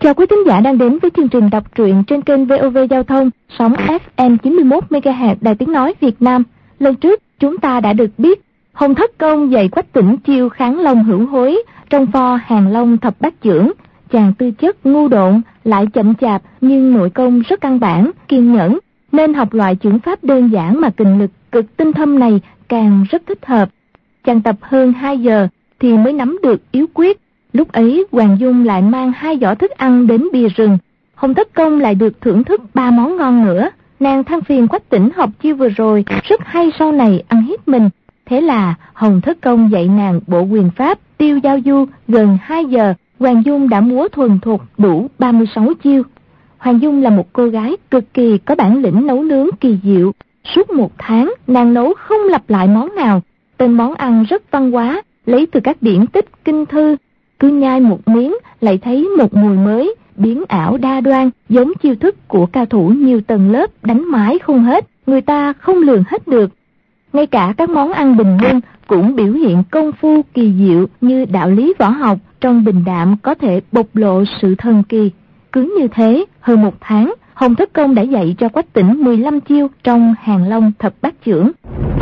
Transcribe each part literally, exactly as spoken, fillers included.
Chào quý thính giả đang đến với chương trình đọc truyện trên kênh vê o vê Giao thông, sóng ép em chín mươi mốt mê ga héc Đài Tiếng Nói Việt Nam. Lần trước, chúng ta đã được biết Hồng Thất Công dạy Quách Tĩnh chiêu kháng long hữu hối trong pho Hàng Long thập bát chưởng. Chàng tư chất ngu độn, lại chậm chạp nhưng nội công rất căn bản, kiên nhẫn, nên học loại chưởng pháp đơn giản mà kình lực cực tinh thâm này càng rất thích hợp. Chàng tập hơn hai giờ thì mới nắm được yếu quyết. Lúc ấy Hoàng Dung lại mang hai giỏ thức ăn đến bìa rừng. Hồng Thất Công lại được thưởng thức ba món ngon nữa. Nàng than phiền Quách Tĩnh học chiêu vừa rồi rất hay, sau này ăn hiếp mình. Thế là Hồng Thất Công dạy nàng bộ quyền pháp Tiêu Giao Du gần hai giờ. Hoàng Dung đã múa thuần thục đủ ba mươi sáu chiêu. Hoàng Dung là một cô gái cực kỳ có bản lĩnh nấu nướng kỳ diệu. Suốt một tháng nàng nấu không lặp lại món nào. Tên món ăn rất văn hóa, lấy từ các điển tích kinh thư. Cứ nhai một miếng lại thấy một mùi mới, biến ảo đa đoan, giống chiêu thức của cao thủ nhiều tầng lớp đánh mãi không hết, người ta không lường hết được. Ngay cả các món ăn bình dân cũng biểu hiện công phu kỳ diệu như đạo lý võ học, trong bình đạm có thể bộc lộ sự thần kỳ. Cứ như thế, hơn một tháng, Hồng Thất Công đã dạy cho Quách Tĩnh mười lăm chiêu trong Hàng Long thập bát chưởng.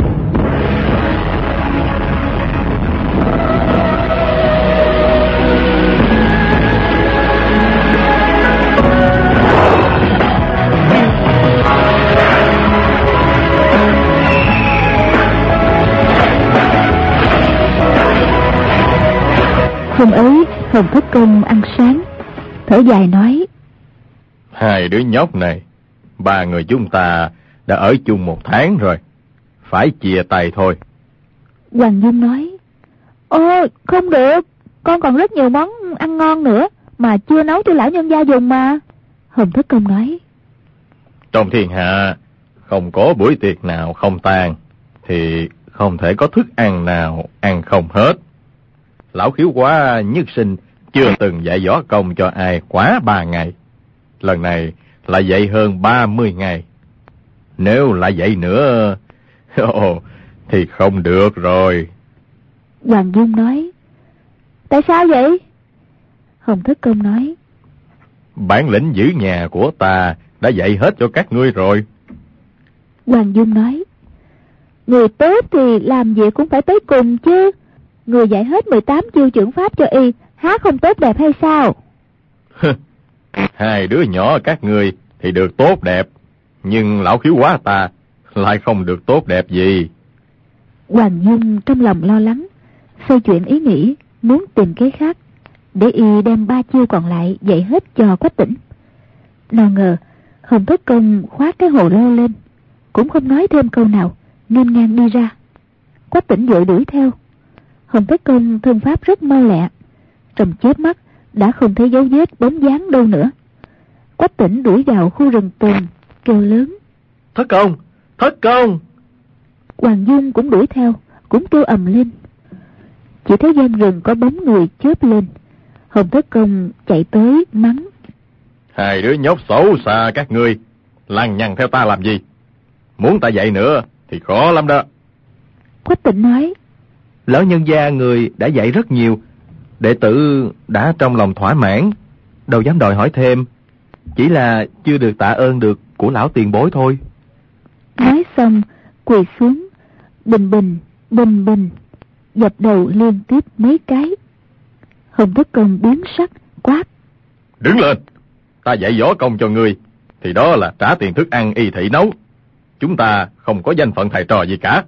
Hôm ấy Hồng Thất Công ăn sáng, thở dài nói: Hai đứa nhóc này, ba người chúng ta đã ở chung một tháng rồi, phải chia tay thôi. Hoàng Dung nói: Ô, không được, con còn rất nhiều món ăn ngon nữa mà chưa nấu cho lão nhân gia dùng mà. Hồng Thất Công nói: Trong thiên hạ không có buổi tiệc nào không tàn, thì không thể có thức ăn nào ăn không hết. Lão Khiếu Quá nhất sinh chưa từng dạy võ công cho ai quá ba ngày. Lần này là dạy hơn ba mươi ngày. Nếu lại dạy nữa ồ, thì không được rồi. Hoàng Dung nói: Tại sao vậy? Hồng Thất Công nói: Bản lĩnh giữ nhà của ta đã dạy hết cho các ngươi rồi. Hoàng Dung nói: Người tốt thì làm gì cũng phải tới cùng chứ. Người dạy hết mười tám chiêu chưởng pháp cho y, há không tốt đẹp hay sao? Hai đứa nhỏ các ngươi thì được tốt đẹp, nhưng lão Khiếu Quá ta lại không được tốt đẹp gì. Hoàng Dung trong lòng lo lắng, xoay chuyển ý nghĩ, muốn tìm kế khác, để y đem ba chiêu còn lại dạy hết cho Quách Tĩnh. Nào ngờ Hồng Thất Công khoác cái hồ lô lên, cũng không nói thêm câu nào, nghênh ngang đi ra. Quách Tĩnh vội đuổi theo. Hồng Thất Công thân pháp rất mau lẹ, trong chớp mắt đã không thấy dấu vết bóng dáng đâu nữa. Quách Tĩnh đuổi vào khu rừng tùng, kêu lớn: Thất Công! Thất Công! Hoàng Dung cũng đuổi theo, cũng kêu ầm lên. Chỉ thấy gian rừng có bóng người chớp lên. Hồng Thất Công chạy tới mắng: Hai đứa nhóc xấu xa các ngươi, lằng nhằng theo ta làm gì? Muốn ta dạy nữa thì khó lắm đó. Quách Tĩnh nói: Lão nhân gia người đã dạy rất nhiều, đệ tử đã trong lòng thỏa mãn, đâu dám đòi hỏi thêm, chỉ là chưa được tạ ơn được của lão tiền bối thôi. Nói xong quỳ xuống, bình bình bình bình dập đầu liên tiếp mấy cái. Hồng Thất Công biến sắc quát: Đứng lên! Ta dạy võ công cho ngươi thì đó là trả tiền thức ăn y thị nấu. Chúng ta không có danh phận thầy trò gì cả.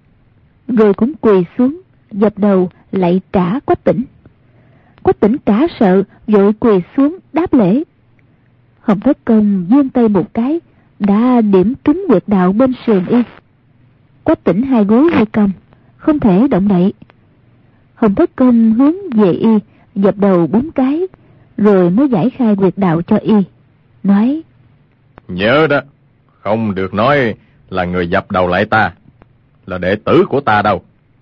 Rồi cũng quỳ xuống dập đầu lạy trả Quách Tĩnh. Quách Tĩnh cả sợ vội quỳ xuống đáp lễ. Hồng Thất Công giương tay một cái, đã điểm trúng huyệt đạo bên sườn y. Quách Tĩnh hai gối hai cong, không thể động đậy. Hồng Thất Công hướng về y dập đầu bốn cái, rồi mới giải khai huyệt đạo cho y, nói: Nhớ đó, không được nói là người dập đầu lại ta, là đệ tử của ta đâu.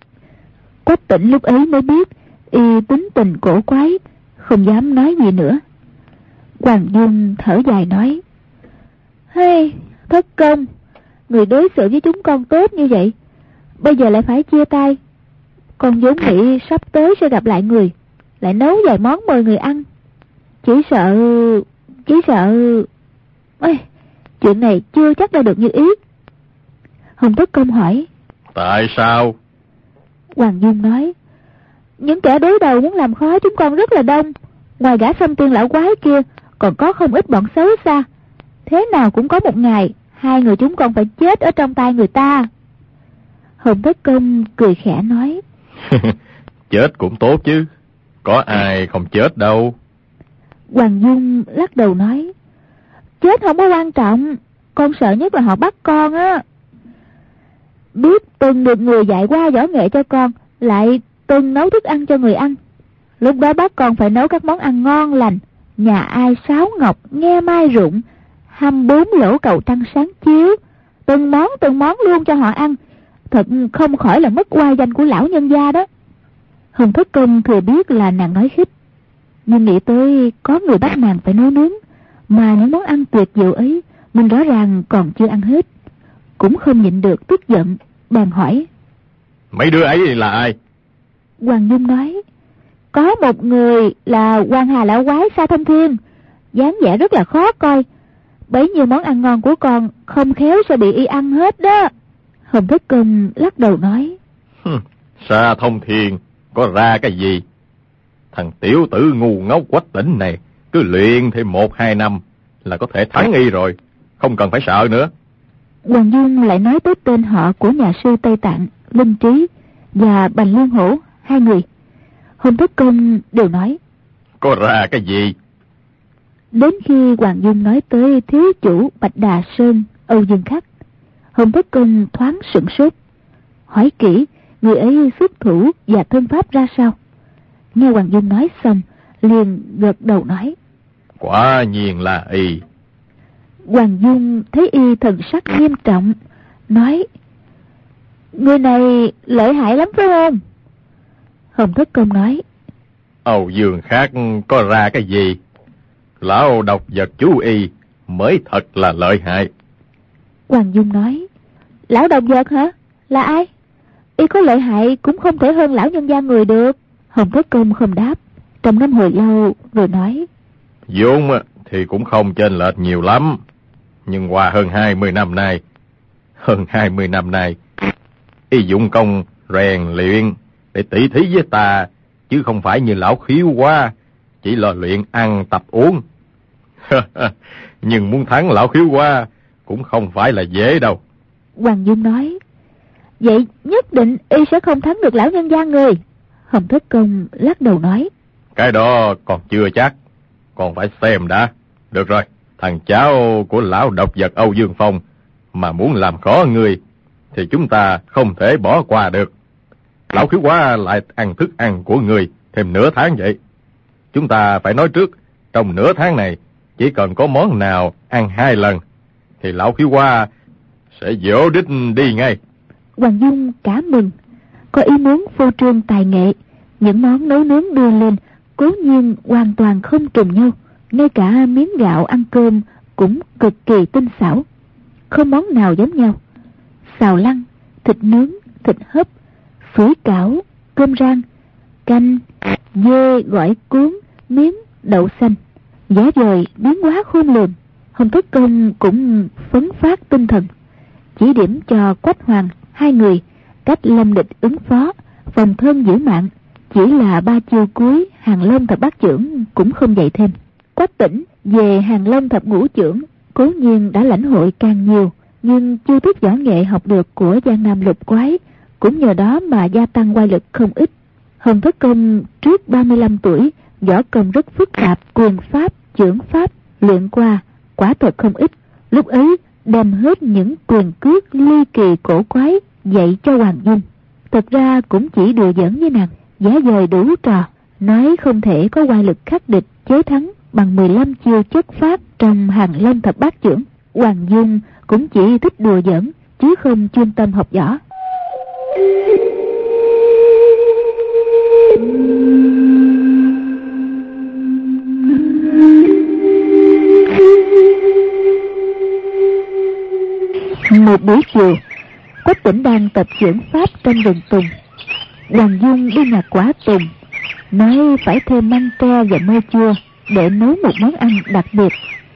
Quách Tĩnh lúc ấy mới biết y tính tình cổ quái, không dám nói gì nữa. Hoàng Dung thở dài nói: Hey, Thất Công, người đối xử với chúng con tốt như vậy, bây giờ lại phải chia tay. Con vốn nghĩ sắp tới sẽ gặp lại người, lại nấu vài món mời người ăn. Chỉ sợ... Chỉ sợ... Ê, chuyện này chưa chắc đã được như ý. Hồng Thất Công hỏi. Tại sao? Hoàng Dung nói. Những kẻ đối đầu muốn làm khó chúng con rất là đông. Ngoài gã Sâm Tiên lão quái kia, còn có không ít bọn xấu xa. Thế nào cũng có một ngày hai người chúng con phải chết ở trong tay người ta. Hồng Thất Công cười khẽ nói. Chết cũng tốt chứ, có ai không chết đâu. Hoàng Dung lắc đầu nói. Chết không có quan trọng, con sợ nhất là họ bắt con á. Biết từng được người dạy qua võ nghệ cho con, lại từng nấu thức ăn cho người ăn. Lúc đó bắt con phải nấu các món ăn ngon lành, nhà ai sáo ngọc, nghe mai rụng, hăm bốn lỗ cầu trăng sáng chiếu, từng món từng món luôn cho họ ăn. Thật không khỏi là mất oai danh của lão nhân gia đó. Hồng Thất Công thừa biết là nàng nói khích, nhưng nghĩ tới có người bắt nàng phải nấu nướng, mà những món ăn tuyệt diệu ấy mình rõ ràng còn chưa ăn hết, cũng không nhịn được tức giận, bèn hỏi. Mấy đứa ấy là ai? Hoàng Dung nói. Có một người là Quan Hà lão quái Sa Thông Thiên, dáng vẻ rất là khó coi. Bấy nhiêu món ăn ngon của con không khéo sẽ bị y ăn hết đó. Hồng Thất Công lắc đầu nói. Sa Thông Thiên có ra cái gì? Thằng tiểu tử ngu ngốc Quách Tỉnh này cứ luyện thêm một hai năm là có thể thắng y rồi, không cần phải sợ nữa. Hoàng Dung lại nói tới tên họ của nhà sư Tây Tạng, Linh Trí và Bành Liên Hổ, hai người. Hồng Thất Công đều nói. Có ra cái gì? Đến khi Hoàng Dung nói tới thiếu chủ Bạch Đà Sơn, Âu Dương Khắc, Hồng Thất Công thoáng sửng sốt, hỏi kỹ người ấy xuất thủ và thân pháp ra sao. Nghe Hoàng Dung nói xong, liền gật đầu nói. Quả nhiên là y. Hoàng Dung thấy y thần sắc nghiêm trọng, nói. Người này lợi hại lắm phải không? Hồng Thất Công nói. Âu Dương Khắc có ra cái gì? Lão độc vật chú y mới thật là lợi hại. Hoàng Dung nói. Lão độc vật hả? Là ai? Y có lợi hại cũng không thể hơn lão nhân gia người được. Hồng Thất Công không đáp, trầm ngâm hồi lâu rồi nói. Vốn thì cũng không chênh lệch nhiều lắm, nhưng qua hơn hai mươi năm nay, hơn hai mươi năm nay, y dụng công rèn luyện để tỉ thí với ta, chứ không phải như lão Khiếu Hoa chỉ là luyện ăn tập uống. Nhưng muốn thắng lão Khiếu Hoa cũng không phải là dễ đâu. Hoàng Dung nói. Vậy nhất định y sẽ không thắng được lão nhân gia người. Hồng Thất Công lắc đầu nói. Cái đó còn chưa chắc, còn phải xem đã. Được rồi, thằng cháu của lão độc vật Âu Dương Phong mà muốn làm khó người thì chúng ta không thể bỏ qua được. Lão Khiếu Hoa lại ăn thức ăn của người thêm nửa tháng vậy. Chúng ta phải nói trước, trong nửa tháng này chỉ cần có món nào ăn hai lần thì lão Khiếu Hoa sẽ dỗ đích đi ngay. Hoàng Dung cả mừng, có ý muốn phô trương tài nghệ. Những món nấu nướng đưa lên cố nhiên hoàn toàn không trùng nhau, ngay cả miếng gạo ăn cơm cũng cực kỳ tinh xảo, không món nào giống nhau. Xào lăng, thịt nướng, thịt hấp, phổi cảo, cơm rang, canh, dê gỏi cuốn, miếng đậu xanh, giá vời biến hóa khôn lường. Hồng Thất Công cũng phấn phát tinh thần, chỉ điểm cho Quách Hoàng hai người cách lâm địch ứng phó, phòng thân giữ mạng. Chỉ là ba chiêu cuối Hàng Long Thập Bát Chưởng cũng không dạy thêm. Quách Tỉnh về Hàng Long Thập Ngũ Chưởng cố nhiên đã lãnh hội càng nhiều, nhưng chiêu thức võ nghệ học được của Giang Nam Lục Quái cũng nhờ đó mà gia tăng oai lực không ít. Hồng Thất Công trước ba mươi lăm tuổi, võ công rất phức tạp, quyền pháp, chưởng pháp luyện qua quả thật không ít. Lúc ấy đem hết những quyền cước ly kỳ cổ quái dạy cho Hoàng Dung. Thật ra cũng chỉ đùa giỡn với nàng, giá dời đủ trò, nói không thể có oai lực khắc địch chế thắng bằng mười lăm chiêu chất phát trong Hàng Long Thập Bát Chưởng. Hoàng Dung cũng chỉ thích đùa giỡn chứ không chuyên tâm học võ. Một buổi chiều, Quách Tỉnh đang tập chưởng pháp trong rừng tùng. Hoàng Dung đi nhặt quả tùng, nói phải thêm măng tre và mơ chua, để nấu một món ăn đặc biệt.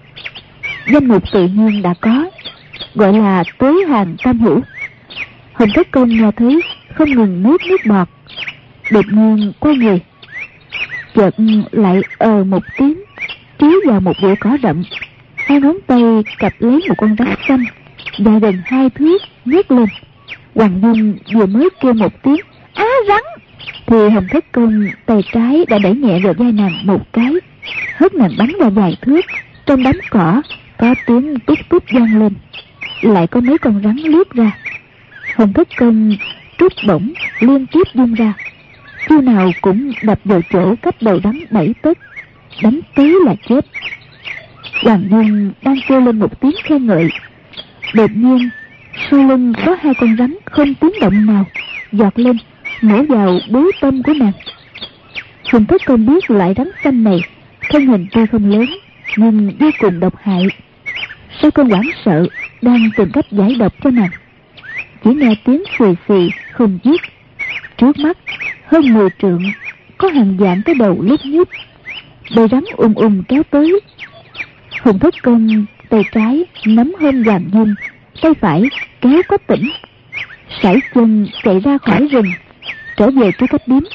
Danh mục tự nhiên đã có, gọi là tới hàng tam hữu. Hồng Thất Công nghe thấy không ngừng nuốt nước bọt, đột nhiên quay người, chợt lại ờ một tiếng, chiếu vào một bụi cỏ rậm. Hai ngón tay cặp lấy một con rắn xanh dài gần hai thước, nhấc lên. Hoàng Dung vừa mới kêu một tiếng á rắn, thì Hồng Thất Công tay trái đã đẩy nhẹ vào vai nàng một cái, hất nàng bắn ra vài thước. Trong đám cỏ có tiếng tút tút vang lên, lại có mấy con rắn lướt ra. Hồng Thất Công trút bổng liên tiếp vung ra, chiêu nào cũng đập vào chỗ cách đầu rắn bảy tấc, đánh tới là chết. Hoàng Dung đang kêu lên một tiếng khen ngợi, đột nhiên sau lưng có hai con rắn không tiếng động nào giọt lên, nổ vào búi tâm của nàng. Hồng Thất Công biết loại rắn xanh này thân hình tuy không lớn nhưng vô cùng độc hại. Sau cơn hoảng sợ đang tìm cách giải độc cho nàng, chỉ nghe tiếng xì xì không dứt. Trước mắt hơn mười trượng có hàng vạn cái đầu lúc nhúc, bầy rắn ùm ùm kéo tới. Hồng Thất Công tay trái nắm hơn Hoàng Dung, tay phải kéo Quách Tĩnh, sải chân chạy ra khỏi rừng, trở về trước khách điếm.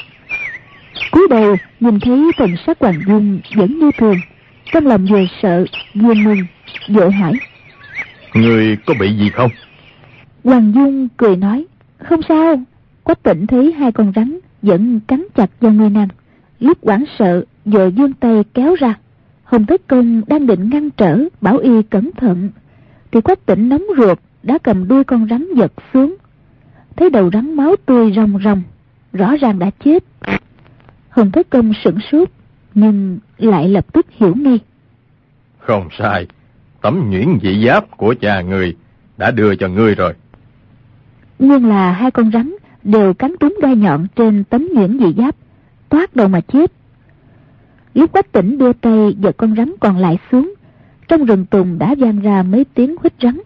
Cúi đầu nhìn thấy thần sắc Hoàng Dung vẫn như thường, trong lòng vừa sợ vừa mừng, vội hỏi: Người có bị gì không? Hoàng Dung cười nói: Không sao. Quách Tĩnh thấy hai con rắn vẫn cắn chặt vào người nàng, lúc hoảng sợ vội vươn tay kéo ra. Hồng Thất Công đang định ngăn trở bảo y cẩn thận, thì Quách Tĩnh nóng ruột đã cầm đuôi con rắn giật xuống, thấy đầu rắn máu tươi ròng ròng, rõ ràng đã chết. Hồng Thất Công sửng sốt, nhưng lại lập tức hiểu ngay. Không sai, tấm nhuyễn dị giáp của cha người đã đưa cho ngươi rồi. Nhưng là hai con rắn đều cắn trúng gai nhọn trên tấm nhuyễn dị giáp, toát đầu mà chết. Lúc Quách Tĩnh đưa tay giật con rắn còn lại xuống, trong rừng tùng đã vang ra mấy tiếng huýt rắn.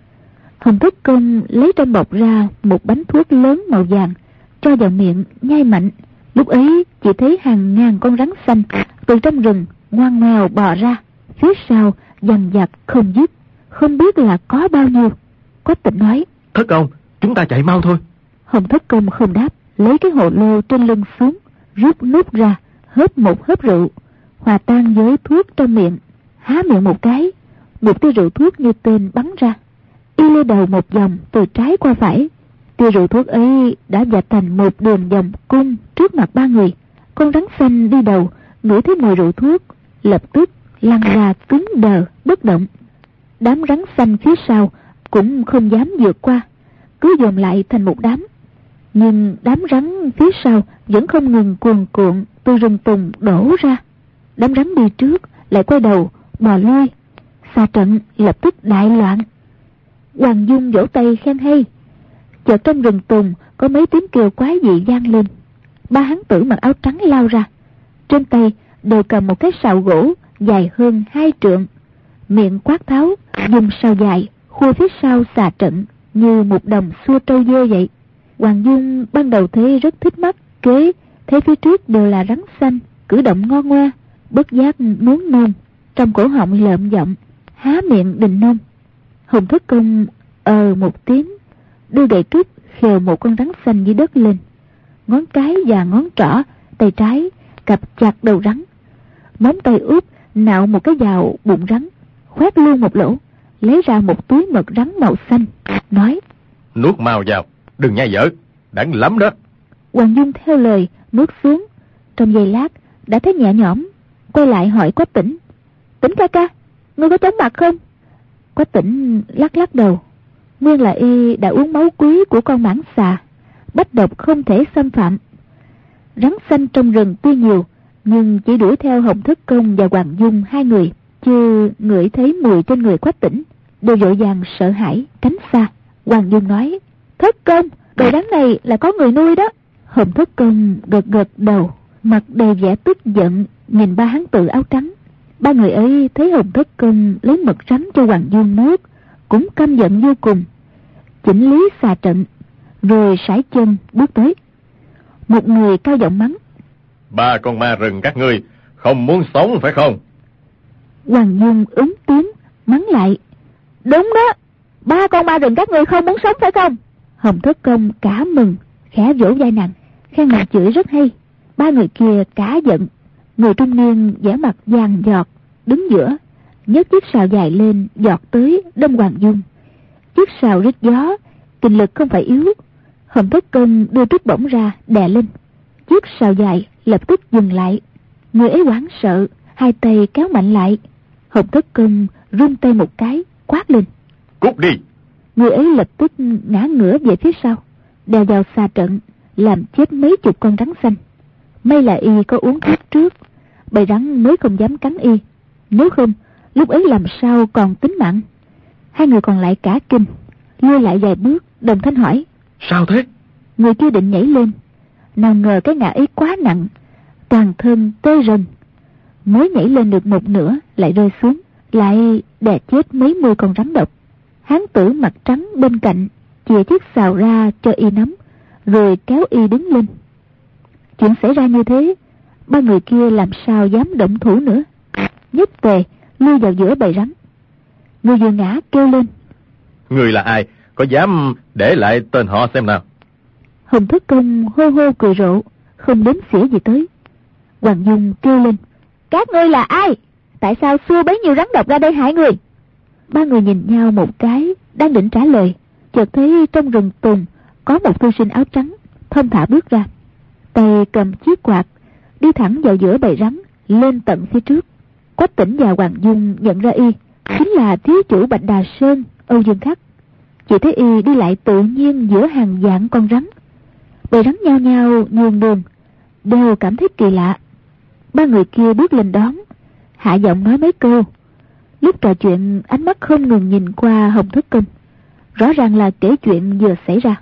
Hồng Thất Công lấy trong bọc ra một bánh thuốc lớn màu vàng, cho vào miệng nhai mạnh. Lúc ấy chỉ thấy hàng ngàn con rắn xanh từ trong rừng ngoan ngoèo bò ra, phía sau dằn vặt không dứt, không biết là có bao nhiêu. Quách Tĩnh nói: Thất Công, chúng ta chạy mau thôi. Hồng Thất Công không đáp, lấy cái hồ lô trên lưng xuống, rút nút ra, hớp một hớp rượu, hòa tan với thuốc trong miệng, há miệng một cái, một tia rượu thuốc như tên bắn ra. Y lê đầu một vòng từ trái qua phải, tia rượu thuốc ấy đã vạch thành một đường vòng cung trước mặt ba người. Con rắn xanh đi đầu ngửi thấy mùi rượu thuốc, lập tức lăn ra cứng đờ bất động. Đám rắn xanh phía sau cũng không dám vượt qua, cứ dồn lại thành một đám. Nhưng đám rắn phía sau vẫn không ngừng cuồn cuộn từ rừng tùng đổ ra. Đám rắn đi trước lại quay đầu bò lui, xà trận lập tức đại loạn. Hoàng Dung vỗ tay khen hay. Chợt trong rừng tùng có mấy tiếng kêu quái dị vang lên. Ba hán tử mặc áo trắng lao ra, trên tay đều cầm một cái sào gỗ dài hơn hai trượng, miệng quát tháo, dùng sào dài khua phía sau xà trận như một đồng xua trâu dê vậy. Hoàng Dung ban đầu thấy rất thích mắt, kế thấy phía trước đều là rắn xanh, cử động ngo ngoe, bất giác muốn nôn, trong cổ họng lợm giọng, há miệng định nôn. Hồng Thất Công ờ một tiếng, đưa gậy trúc khều một con rắn xanh dưới đất lên, ngón cái và ngón trỏ tay trái cặp chặt đầu rắn, móng tay úp nạo một cái vào bụng rắn, khoét luôn một lỗ, lấy ra một túi mật rắn màu xanh, nói: Nuốt mau vào, đừng nhai dở, đáng lắm đó. Hoàng Dung theo lời nuốt xuống, trong giây lát đã thấy nhẹ nhõm, quay lại hỏi Quách Tĩnh: Tĩnh ca ca, ngươi có chóng mặt không? Quách Tĩnh lắc lắc đầu, nguyên là y đã uống máu quý của con mãng xà, bách độc không thể xâm phạm. Rắn xanh trong rừng tuy nhiều, nhưng chỉ đuổi theo Hồng Thất Công và Hoàng Dung hai người, chưa ngửi thấy mùi trên người Quách Tĩnh, đều vội vàng sợ hãi tránh xa. Hoàng Dung nói: Thất Công, bầy rắn này là có người nuôi đó. Hồng Thất Công gật gật đầu, mặt đầy vẻ tức giận nhìn ba hán tử áo trắng. Ba người ấy thấy Hồng Thất Công lấy mật rắn cho Hoàng Dung nuốt, cũng căm giận vô cùng, chỉnh lý xà trận, rồi sải chân bước tới. Một người cao giọng mắng: Ba con ma rừng các ngươi không muốn sống phải không? Hoàng Dung ứng tiếng mắng lại. Đúng đó, ba con ma rừng các ngươi không muốn sống phải không? Hồng Thất Công cả mừng, khẽ vỗ vai nàng, khen nàng chửi rất hay. Ba người kia cả giận. Người trung niên vẻ mặt vàng giọt đứng giữa, nhấc chiếc sào dài lên, giọt tới đâm Hoàng Dung. Chiếc sào rít gió, kình lực không phải yếu. Hồng Thất Công đưa trúc bổng ra đè lên, chiếc sào dài lập tức dừng lại. Người ấy hoảng sợ, hai tay kéo mạnh lại. Hồng Thất Công rung tay một cái, quát lên. Cút đi! Người ấy lập tức ngã ngửa về phía sau, đè vào xà trận, làm chết mấy chục con rắn xanh. May là y có uống thuốc trước, bầy rắn mới không dám cắn y. Nếu không, lúc ấy làm sao còn tính mạng. Hai người còn lại cả kinh, lui lại vài bước, đồng thanh hỏi. Sao thế? Người kia định nhảy lên, nào ngờ cái ngã ấy quá nặng, toàn thân tê rần. Mới nhảy lên được một nửa lại rơi xuống, lại đè chết mấy mươi con rắn độc. Hán tử mặt trắng bên cạnh chìa chiếc sào ra cho y nắm, rồi kéo y đứng lên. Chuyện xảy ra như thế, ba người kia làm sao dám động thủ nữa. Nhất tề lui vào giữa bầy rắn. Người vừa ngã kêu lên. Người là ai? Có dám để lại tên họ xem nào? Hồng Thất Công hô hô cười rộ, không đếm xỉa gì tới. Hoàng Dung kêu lên. Các ngươi là ai? Tại sao xua bấy nhiêu rắn độc ra đây hại người? Ba người nhìn nhau một cái, đang định trả lời, chợt thấy trong rừng tùng có một thư sinh áo trắng thon thả bước ra, tay cầm chiếc quạt, đi thẳng vào giữa bầy rắn, lên tận phía trước. Quách Tĩnh và Hoàng Dung nhận ra y chính là thiếu chủ Bạch Đà Sơn Âu Dương Khắc. Chỉ thấy y đi lại tự nhiên giữa hàng vạn con rắn. Bầy rắn nhao nhao nhường đường, đều cảm thấy kỳ lạ. Ba người kia bước lên đón, hạ giọng nói mấy câu. Lúc trò chuyện, ánh mắt không ngừng nhìn qua Hồng Thất Công, rõ ràng là kể chuyện vừa xảy ra.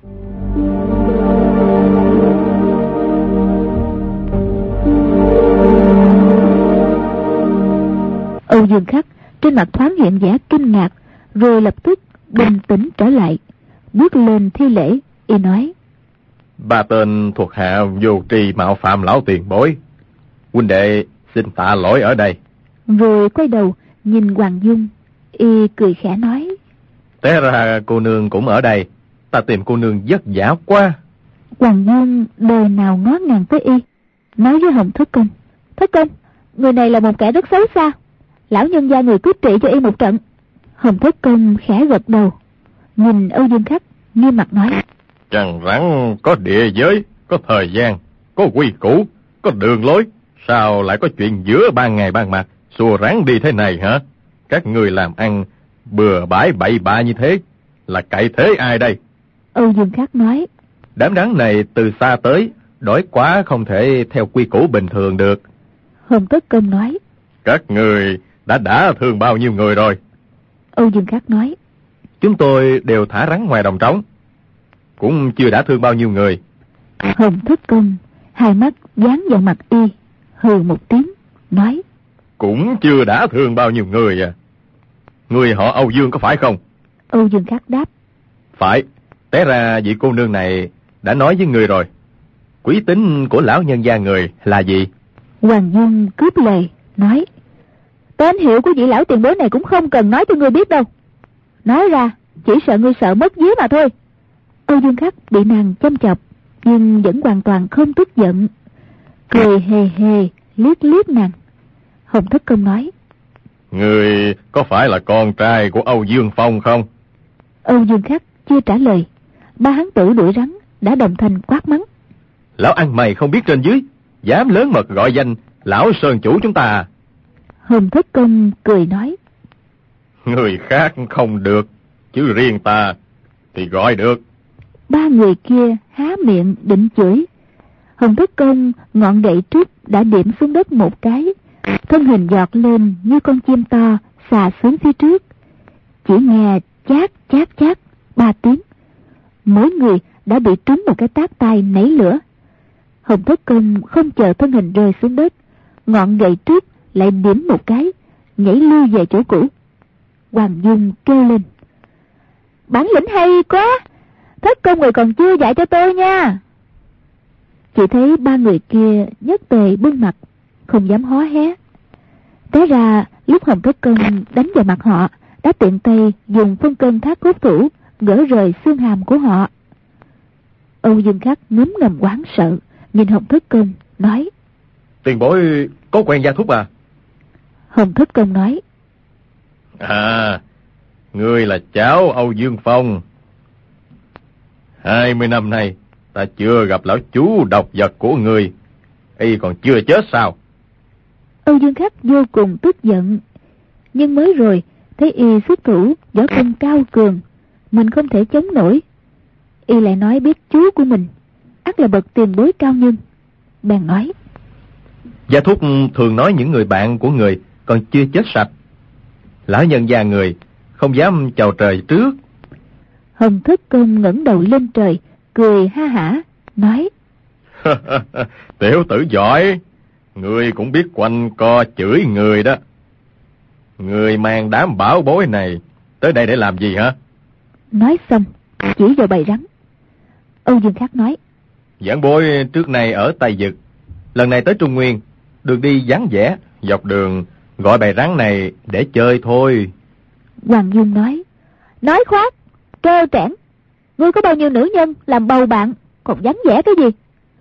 Âu Dương Khắc trên mặt thoáng hiện vẻ kinh ngạc, rồi lập tức bình tĩnh trở lại, bước lên thi lễ. Y nói. Ba tên thuộc hạ vô tri mạo phạm lão tiền bối, huynh đệ xin tạ lỗi ở đây. Rồi quay đầu nhìn Hoàng Dung, y cười khẽ nói. Té ra cô nương cũng ở đây, ta tìm cô nương vất vả quá. Hoàng Dung đời nào ngó ngàng tới y, nói với Hồng Thất Công. Thất Công, người này là một kẻ rất xấu xa, lão nhân gia người cứ trị cho y một trận. Hồng Thất Công khẽ gật đầu, nhìn Âu Dương Khắc nghiêm mặt nói. Trăng rắn có địa giới, có thời gian, có quy củ, có đường lối, sao lại có chuyện giữa ban ngày ban mặt xua rắn đi thế này hả? Các người làm ăn bừa bãi bậy bạ như thế là cậy thế ai đây? Âu Dương Khắc nói. Đám rắn này từ xa tới, đói quá không thể theo quy củ bình thường được. Hồng Tất Công nói. Các người đã đã thương bao nhiêu người rồi? Âu Dương Khắc nói. Chúng tôi đều thả rắn ngoài đồng trống, cũng chưa đã thương bao nhiêu người. Hồng Thất Công hai mắt dán vào mặt y, hừ một tiếng, nói. Cũng chưa đã thương bao nhiêu người à? Người họ Âu Dương có phải không? Âu Dương Khắc đáp. Phải, té ra vị cô nương này đã nói với người rồi. Quý tính của lão nhân gia người là gì? Hoàng Dung cướp lời, nói. Tên hiệu của vị lão tiền bối này cũng không cần nói cho ngươi biết đâu. Nói ra, chỉ sợ ngươi sợ mất vía mà thôi. Âu Dương Khắc bị nàng châm chọc, nhưng vẫn hoàn toàn không tức giận, cười hề hề liếc liếc nàng. Hồng Thất Công nói. Người có phải là con trai của Âu Dương Phong không? Âu Dương Khắc chưa trả lời, ba hán tử đuổi rắn đã đồng thanh quát mắng. Lão ăn mày không biết trên dưới, dám lớn mật gọi danh lão sơn chủ chúng ta. Hồng Thất Công cười nói. Người khác không được, chứ riêng ta thì gọi được. Ba người kia há miệng định chửi. Hồng Thất Công ngọn gậy trúc đã điểm xuống đất một cái, thân hình giọt lên như con chim to xà xuống phía trước. Chỉ nghe chát chát chát ba tiếng, mỗi người đã bị trúng một cái tát tay nảy lửa. Hồng Thất Công không chờ thân hình rơi xuống đất, ngọn gậy trúc lại điểm một cái, nhảy lui về chỗ cũ. Hoàng Dung kêu lên. Bản lĩnh hay quá, Thất Công người còn chưa dạy cho tôi nha. Chỉ thấy ba người kia nhất tề bưng mặt, không dám hó hé. Té ra lúc Hồng Thất Công đánh vào mặt họ, đã tiện tay dùng phân cân thác cốt thủ gỡ rời xương hàm của họ. Âu Dương Khắc ngấm ngầm hoảng sợ, nhìn Hồng Thất Công nói: Tiền bối có quen Gia Thúc à? Hồng Thất Công nói: À, ngươi là cháu Âu Dương Phong. Hai mươi năm nay ta chưa gặp lão chú độc vật của ngươi, y còn chưa chết sao? Âu Dương Khắc vô cùng tức giận, nhưng mới rồi thấy y xuất thủ võ công cao cường, mình không thể chống nổi. Y lại nói biết chú của mình ắt là bậc tiền bối cao nhân, bèn nói: Gia Thúc thường nói những người bạn của người còn chưa chết sạch. Lão nhân gia người không dám chào trời trước. Hồng Thất Công ngẩng đầu lên trời, cười ha hả, nói: Tiểu tử giỏi, ngươi cũng biết quanh co chửi người đó. Ngươi mang đám bảo bối này tới đây để làm gì hả? Nói xong chỉ vào bầy rắn. Âu Dương Khắc nói: Giảng bối trước này ở Tây Dực, lần này tới Trung Nguyên, đường đi vắng vẻ, dọc đường gọi bầy rắn này để chơi thôi. Hoàng Dung nói: Nói khoác, trơ trẽn, ngươi có bao nhiêu nữ nhân làm bầu bạn, còn vắng vẻ cái gì?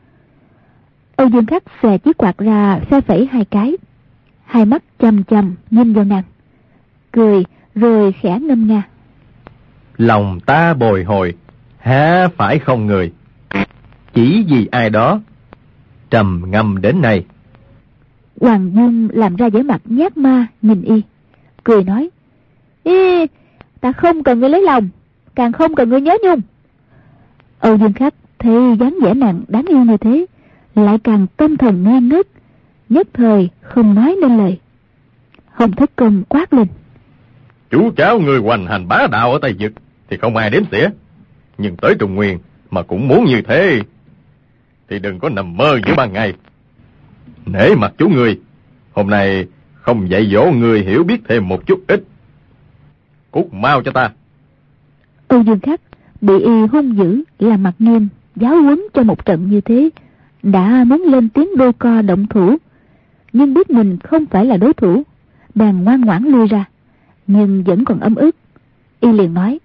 Âu Dương Khắc xòe chiếc quạt ra phe phẩy hai cái, hai mắt chằm chằm nhìn vào nàng, cười rồi khẽ ngâm nga: Lòng ta bồi hồi, há phải không người, chỉ vì ai đó trầm ngâm đến nay. Hoàng Dung làm ra vẻ mặt nhát ma nhìn y, cười nói: Ý, ta không cần ngươi lấy lòng, càng không cần ngươi nhớ nhung. Âu Dương Khắc thấy dáng vẻ nàng đáng yêu như thế, lại càng tâm thần ngây ngất, nhất thời không nói nên lời. Hồng Thất Công quát lên: Chú cháu người hoành hành bá đạo ở Tây Dực thì không ai đếm xỉa, nhưng tới Trung Nguyên mà cũng muốn như thế thì đừng có nằm mơ giữa ban ngày. Nể mặt chú người, hôm nay không dạy dỗ người hiểu biết thêm một chút ít. Cút mau cho ta. Âu Dương Khắc bị y hung dữ làm mặt nghiêm, giáo huấn cho một trận như thế, đã muốn lên tiếng đôi co động thủ, nhưng biết mình không phải là đối thủ, bèn ngoan ngoãn lui ra, nhưng vẫn còn ấm ức. Y liền nói: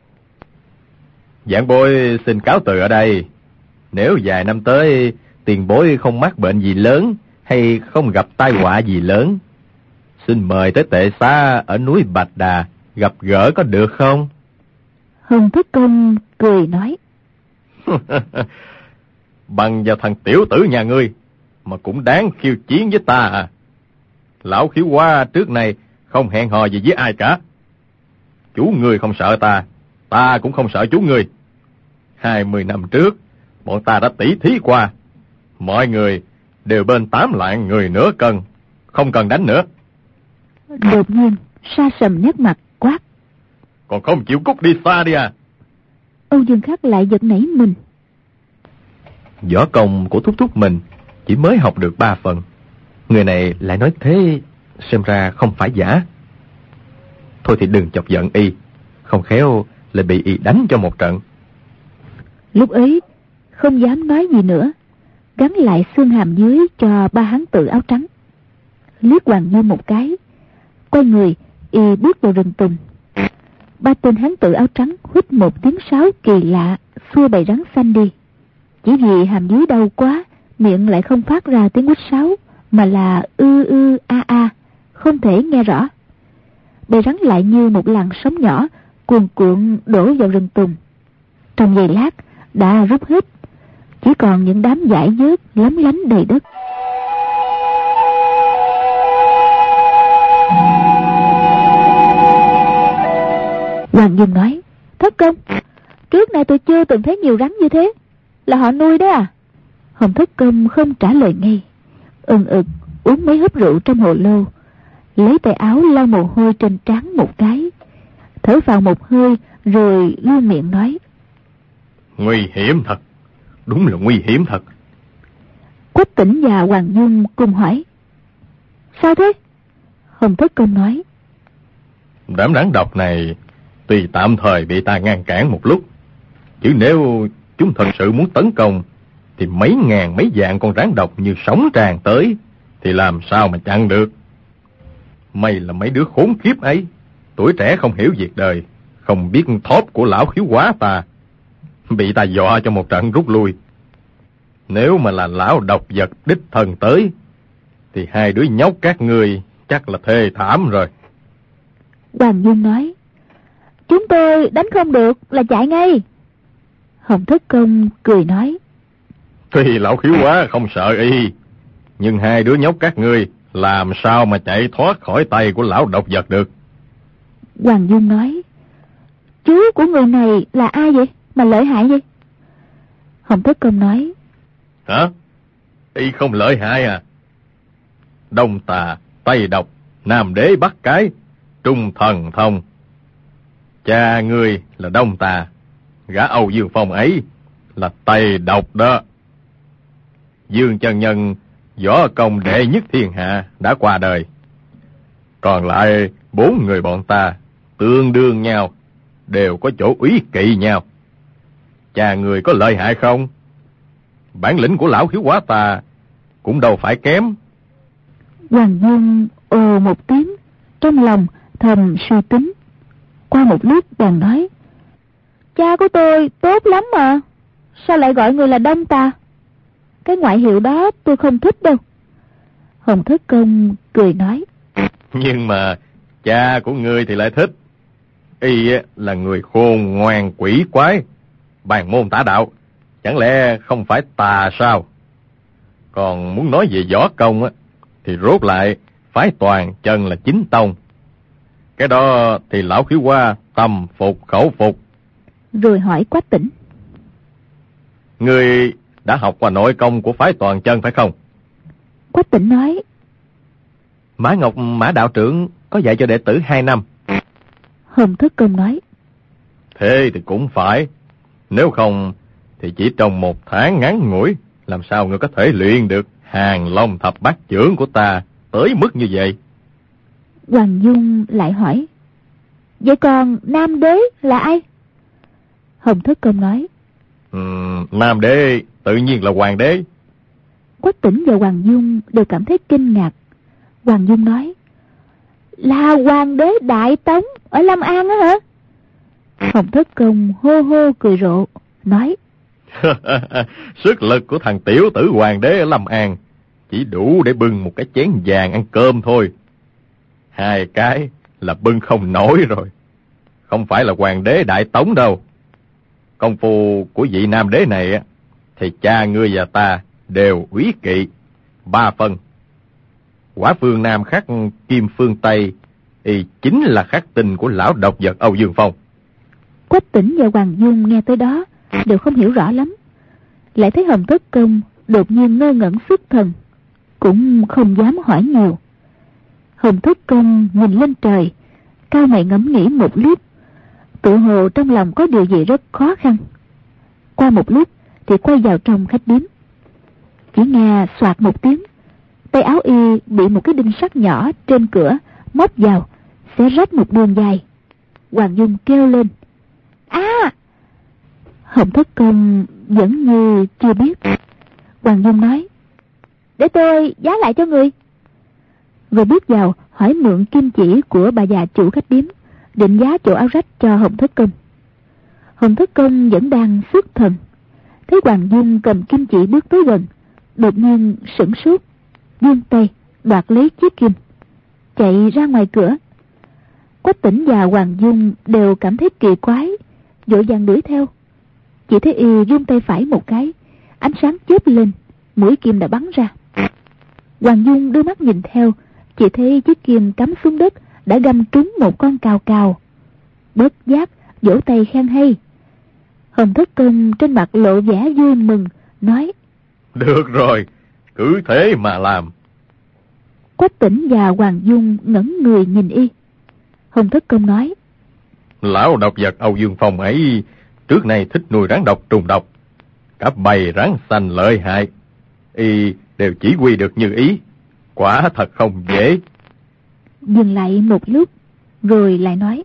Giảng bối xin cáo từ ở đây. Nếu vài năm tới tiền bối không mắc bệnh gì lớn hay không gặp tai họa gì lớn, xin mời tới Tệ Xá ở núi Bạch Đà gặp gỡ có được không? Hồng Thất Công cười nói: Bằng vào thằng tiểu tử nhà ngươi mà cũng đáng khiêu chiến với ta à? Lão Khiếu Hoa trước này không hẹn hò gì với ai cả. Chú ngươi không sợ ta, ta cũng không sợ chú ngươi. Hai mươi năm trước bọn ta đã tỉ thí qua, mọi người đều bên tám lạng người nửa cân, không cần đánh nữa. Đột nhiên sa sầm nét mặt quát: Còn không chịu cút đi xa đi à? Âu Dương Khắc lại giật nảy mình. Võ công của thúc thúc mình chỉ mới học được ba phần, người này lại nói thế, xem ra không phải giả. Thôi thì đừng chọc giận y, không khéo lại bị y đánh cho một trận. Lúc ấy không dám nói gì nữa, gắn lại xương hàm dưới cho ba hán tử áo trắng, liếc Hoàng Dung một cái, quay người y bước vào rừng tùng. Ba tên hán tử áo trắng huýt một tiếng sáo kỳ lạ, xua bầy rắn xanh đi. Chỉ vì hàm dưới đau quá, miệng lại không phát ra tiếng huýt sáo, mà là ư ư a a, không thể nghe rõ. Bầy rắn lại như một làn sóng nhỏ cuồn cuộn đổ vào rừng tùng. Trong giây lát đã rút hết, chỉ còn những đám dải dớt lấm lánh đầy đất. Hoàng Dung nói: Thất Công, trước nay tôi chưa từng thấy nhiều rắn như thế, là họ nuôi đấy à? Hồng Thất Công không trả lời ngay, ừng ực uống mấy hớp rượu trong hồ lô, lấy tay áo lau mồ hôi trên trán một cái, thở vào một hơi rồi luôn miệng nói: Nguy hiểm thật, đúng là nguy hiểm thật. Quách Tĩnh và Hoàng Dung cùng hỏi: Sao thế? Hồng Thất Công nói: Đám rắn độc này tuy tạm thời bị ta ngăn cản một lúc, chứ nếu chúng thật sự muốn tấn công thì mấy ngàn mấy vạn con rắn độc như sóng tràn tới, thì làm sao mà chặn được. Mày là mấy đứa khốn kiếp ấy, tuổi trẻ không hiểu việc đời, không biết thóp của lão khiếu quá ta, bị ta dọa cho một trận rút lui. Nếu mà là lão độc vật đích thân tới, thì hai đứa nhóc các ngươi chắc là thê thảm rồi. Hoàng Dung nói, chúng tôi đánh không được là chạy ngay. Hồng Thất Công cười nói, tuy lão khiếu quá không sợ y, nhưng hai đứa nhóc các ngươi làm sao mà chạy thoát khỏi tay của lão độc vật được. Hoàng Dung nói, chú của người này là ai vậy mà lợi hại vậy? Hồng Thất Công nói, hả? Y không lợi hại à? Đông tà, tây độc, nam đế bắc cái, trung thần thông. Cha ngươi là đông tà, gã Âu Dương Phong ấy là tây độc đó. Dương chân nhân võ công đệ nhất thiên hạ đã qua đời, còn lại bốn người bọn ta tương đương nhau, đều có chỗ úy kỵ nhau. Cha người có lợi hại không? Bản lĩnh của lão khiếu quá ta cũng đâu phải kém. Hoàng Dung ồ một tiếng, trong lòng thầm suy tính. Qua một lúc bèn nói, cha của tôi tốt lắm mà, sao lại gọi người là Đông Tà? Cái ngoại hiệu đó tôi không thích đâu. Hồng Thất Công cười nói, nhưng mà cha của ngươi thì lại thích. Y là người khôn ngoan quỷ quái, bàn môn tả đạo, chẳng lẽ không phải tà sao? Còn muốn nói về võ công á, thì rốt lại phái toàn chân là chính tông. Cái đó thì lão khiếu qua tâm phục khẩu phục. Rồi hỏi Quách Tĩnh, ngươi đã học qua nội công của phái toàn chân phải không? Quách Tĩnh nói, Mã Ngọc Mã đạo trưởng có dạy cho đệ tử hai năm. Hồng Thất Công nói, thế thì cũng phải, nếu không thì chỉ trong một tháng ngắn ngủi, làm sao ngươi có thể luyện được Hàng Long thập bát chưởng của ta tới mức như vậy? Hoàng Dung lại hỏi, vậy còn Nam Đế là ai? Hồng Thất Công nói, uhm, Nam Đế tự nhiên là Hoàng Đế. Quách Tĩnh và Hoàng Dung đều cảm thấy kinh ngạc. Hoàng Dung nói, là Hoàng Đế Đại Tống ở Lâm An á hả? Hồng Thất Công hô hô cười rộ, nói, sức lực của thằng tiểu tử Hoàng Đế ở Lâm An chỉ đủ để bưng một cái chén vàng ăn cơm thôi. Hai cái là bưng không nổi rồi. Không phải là Hoàng Đế Đại Tống đâu. Công phu của vị Nam Đế này thì cha ngươi và ta đều úy kỵ ba phân. Quả phương Nam khắc kim phương Tây thì chính là khắc tinh của lão độc vật Âu Dương Phong. Quách Tĩnh và Hoàng Dung nghe tới đó đều không hiểu rõ lắm, lại thấy Hồng Thất Công đột nhiên ngơ ngẩn xuất thần, cũng không dám hỏi nhiều. Hồng Thất Công nhìn lên trời, cao mày ngẫm nghĩ một lúc, tự hồ trong lòng có điều gì rất khó khăn. Qua một lúc thì quay vào trong khách điếm. Chỉ nghe xoạt một tiếng, tay áo y bị một cái đinh sắt nhỏ trên cửa móc vào, xé rách một đường dài. Hoàng Dung kêu lên, à! Hồng Thất Công vẫn như chưa biết. Hoàng Dung nói, để tôi giá lại cho người. Rồi bước vào hỏi mượn kim chỉ của bà già chủ khách điếm, định giá chỗ áo rách cho Hồng Thất Công. Hồng Thất Công vẫn đang xuất thần, thấy Hoàng Dung cầm kim chỉ bước tới gần, đột nhiên sửng sốt, vươn tay đoạt lấy chiếc kim, chạy ra ngoài cửa. Quách Tĩnh và Hoàng Dung đều cảm thấy kỳ quái, vội vàng đuổi theo. Chỉ thấy y vươn tay phải một cái, ánh sáng chớp lên, mũi kim đã bắn ra. Hoàng Dung đưa mắt nhìn theo, chỉ thấy chiếc kim cắm xuống đất đã găm trúng một con cào cào. Bất giác vỗ tay khen hay. Hồng Thất Công trên mặt lộ vẻ vui mừng, nói, được rồi, cứ thế mà làm. Quách Tĩnh và Hoàng Dung ngẩn người nhìn y. Hồng Thất Công nói, lão độc vật Âu Dương Phong ấy trước nay thích nuôi rắn độc trùng độc, cả bầy rắn xanh lợi hại, y đều chỉ huy được như ý, quả thật không dễ. Dừng lại một lúc rồi lại nói,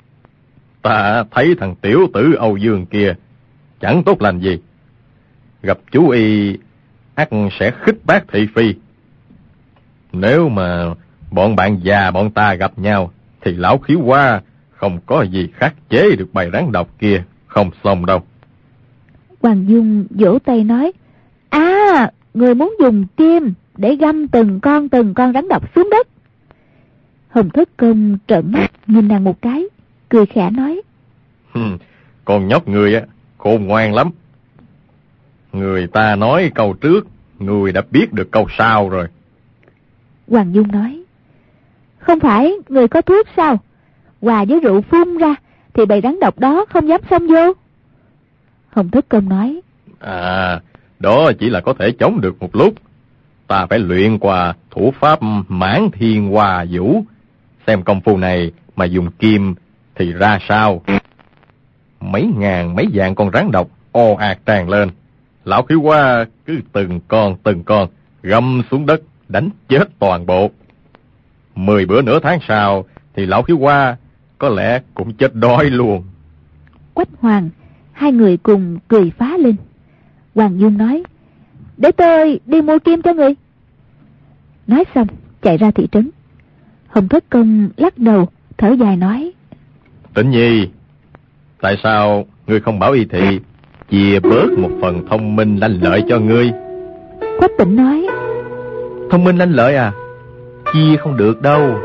ta thấy thằng tiểu tử Âu Dương kia chẳng tốt lành gì, gặp chú y ắt sẽ khích bác thị phi. Nếu mà bọn bạn già bọn ta gặp nhau, thì lão khiếu hoa không có gì khắc chế được bầy rắn độc kia, không xong đâu. Hoàng Dung vỗ tay nói, à, người muốn dùng kim để găm từng con từng con rắn độc xuống đất. Hồng Thất Công trợn mắt nhìn nàng một cái, cười khẽ nói, con nhóc người á, khôn ngoan lắm. Người ta nói câu trước, người đã biết được câu sau rồi. Hoàng Dung nói, không phải người có thuốc sao? Hòa với rượu phun ra thì bầy rắn độc đó không dám xông vô. Hồng Thất Công nói, à, đó chỉ là có thể chống được một lúc. Ta phải luyện qua thủ pháp Mãn Thiên Hoa Vũ, xem công phu này mà dùng kim thì ra sao. Mấy ngàn mấy vạn con rắn độc ồ ạt tràn lên, lão khiếu hoa cứ từng con từng con găm xuống đất, đánh chết toàn bộ. Mười bữa nửa tháng sau thì lão khiếu hoa có lẽ cũng chết đói luôn. Quách Hoàng, hai người cùng cười phá lên. Hoàng Dung nói, để tôi đi mua kim cho người. Nói xong chạy ra thị trấn. Hồng Thất Công lắc đầu thở dài nói, Tĩnh Nhi, tại sao ngươi không bảo Y Thị chia bớt một phần thông minh lanh lợi cho ngươi? Quách Tĩnh nói, thông minh lanh lợi à? Chia không được đâu.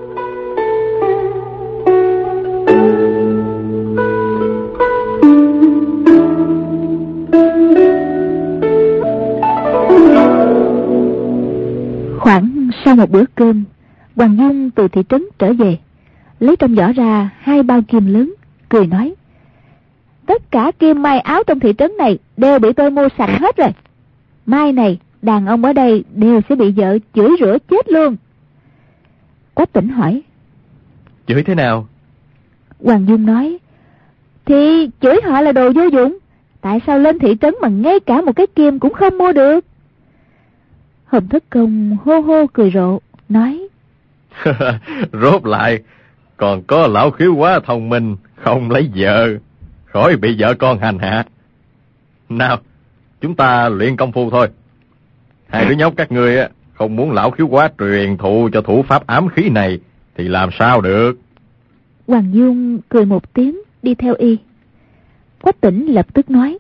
Khoảng sau một bữa cơm, Hoàng Dung từ thị trấn trở về, lấy trong giỏ ra hai bao kim lớn, cười nói, tất cả kim may áo trong thị trấn này đều bị tôi mua sạch hết rồi. Mai này đàn ông ở đây đều sẽ bị vợ chửi rủa chết luôn. Quách Tĩnh hỏi, chửi thế nào? Hoàng Dung nói, thì chửi họ là đồ vô dụng, tại sao lên thị trấn mà ngay cả một cái kim cũng không mua được. Hồng Thất Công hô hô cười rộ, nói, rốt lại còn có lão khiếu quá thông minh, không lấy vợ, khỏi bị vợ con hành hạ. Nào, chúng ta luyện công phu thôi. Hai đứa nhóc các ngươi không muốn lão khiếu quá truyền thụ cho thủ pháp ám khí này thì làm sao được. Hoàng Dung cười một tiếng đi theo y. Quách Tĩnh lập tức nói,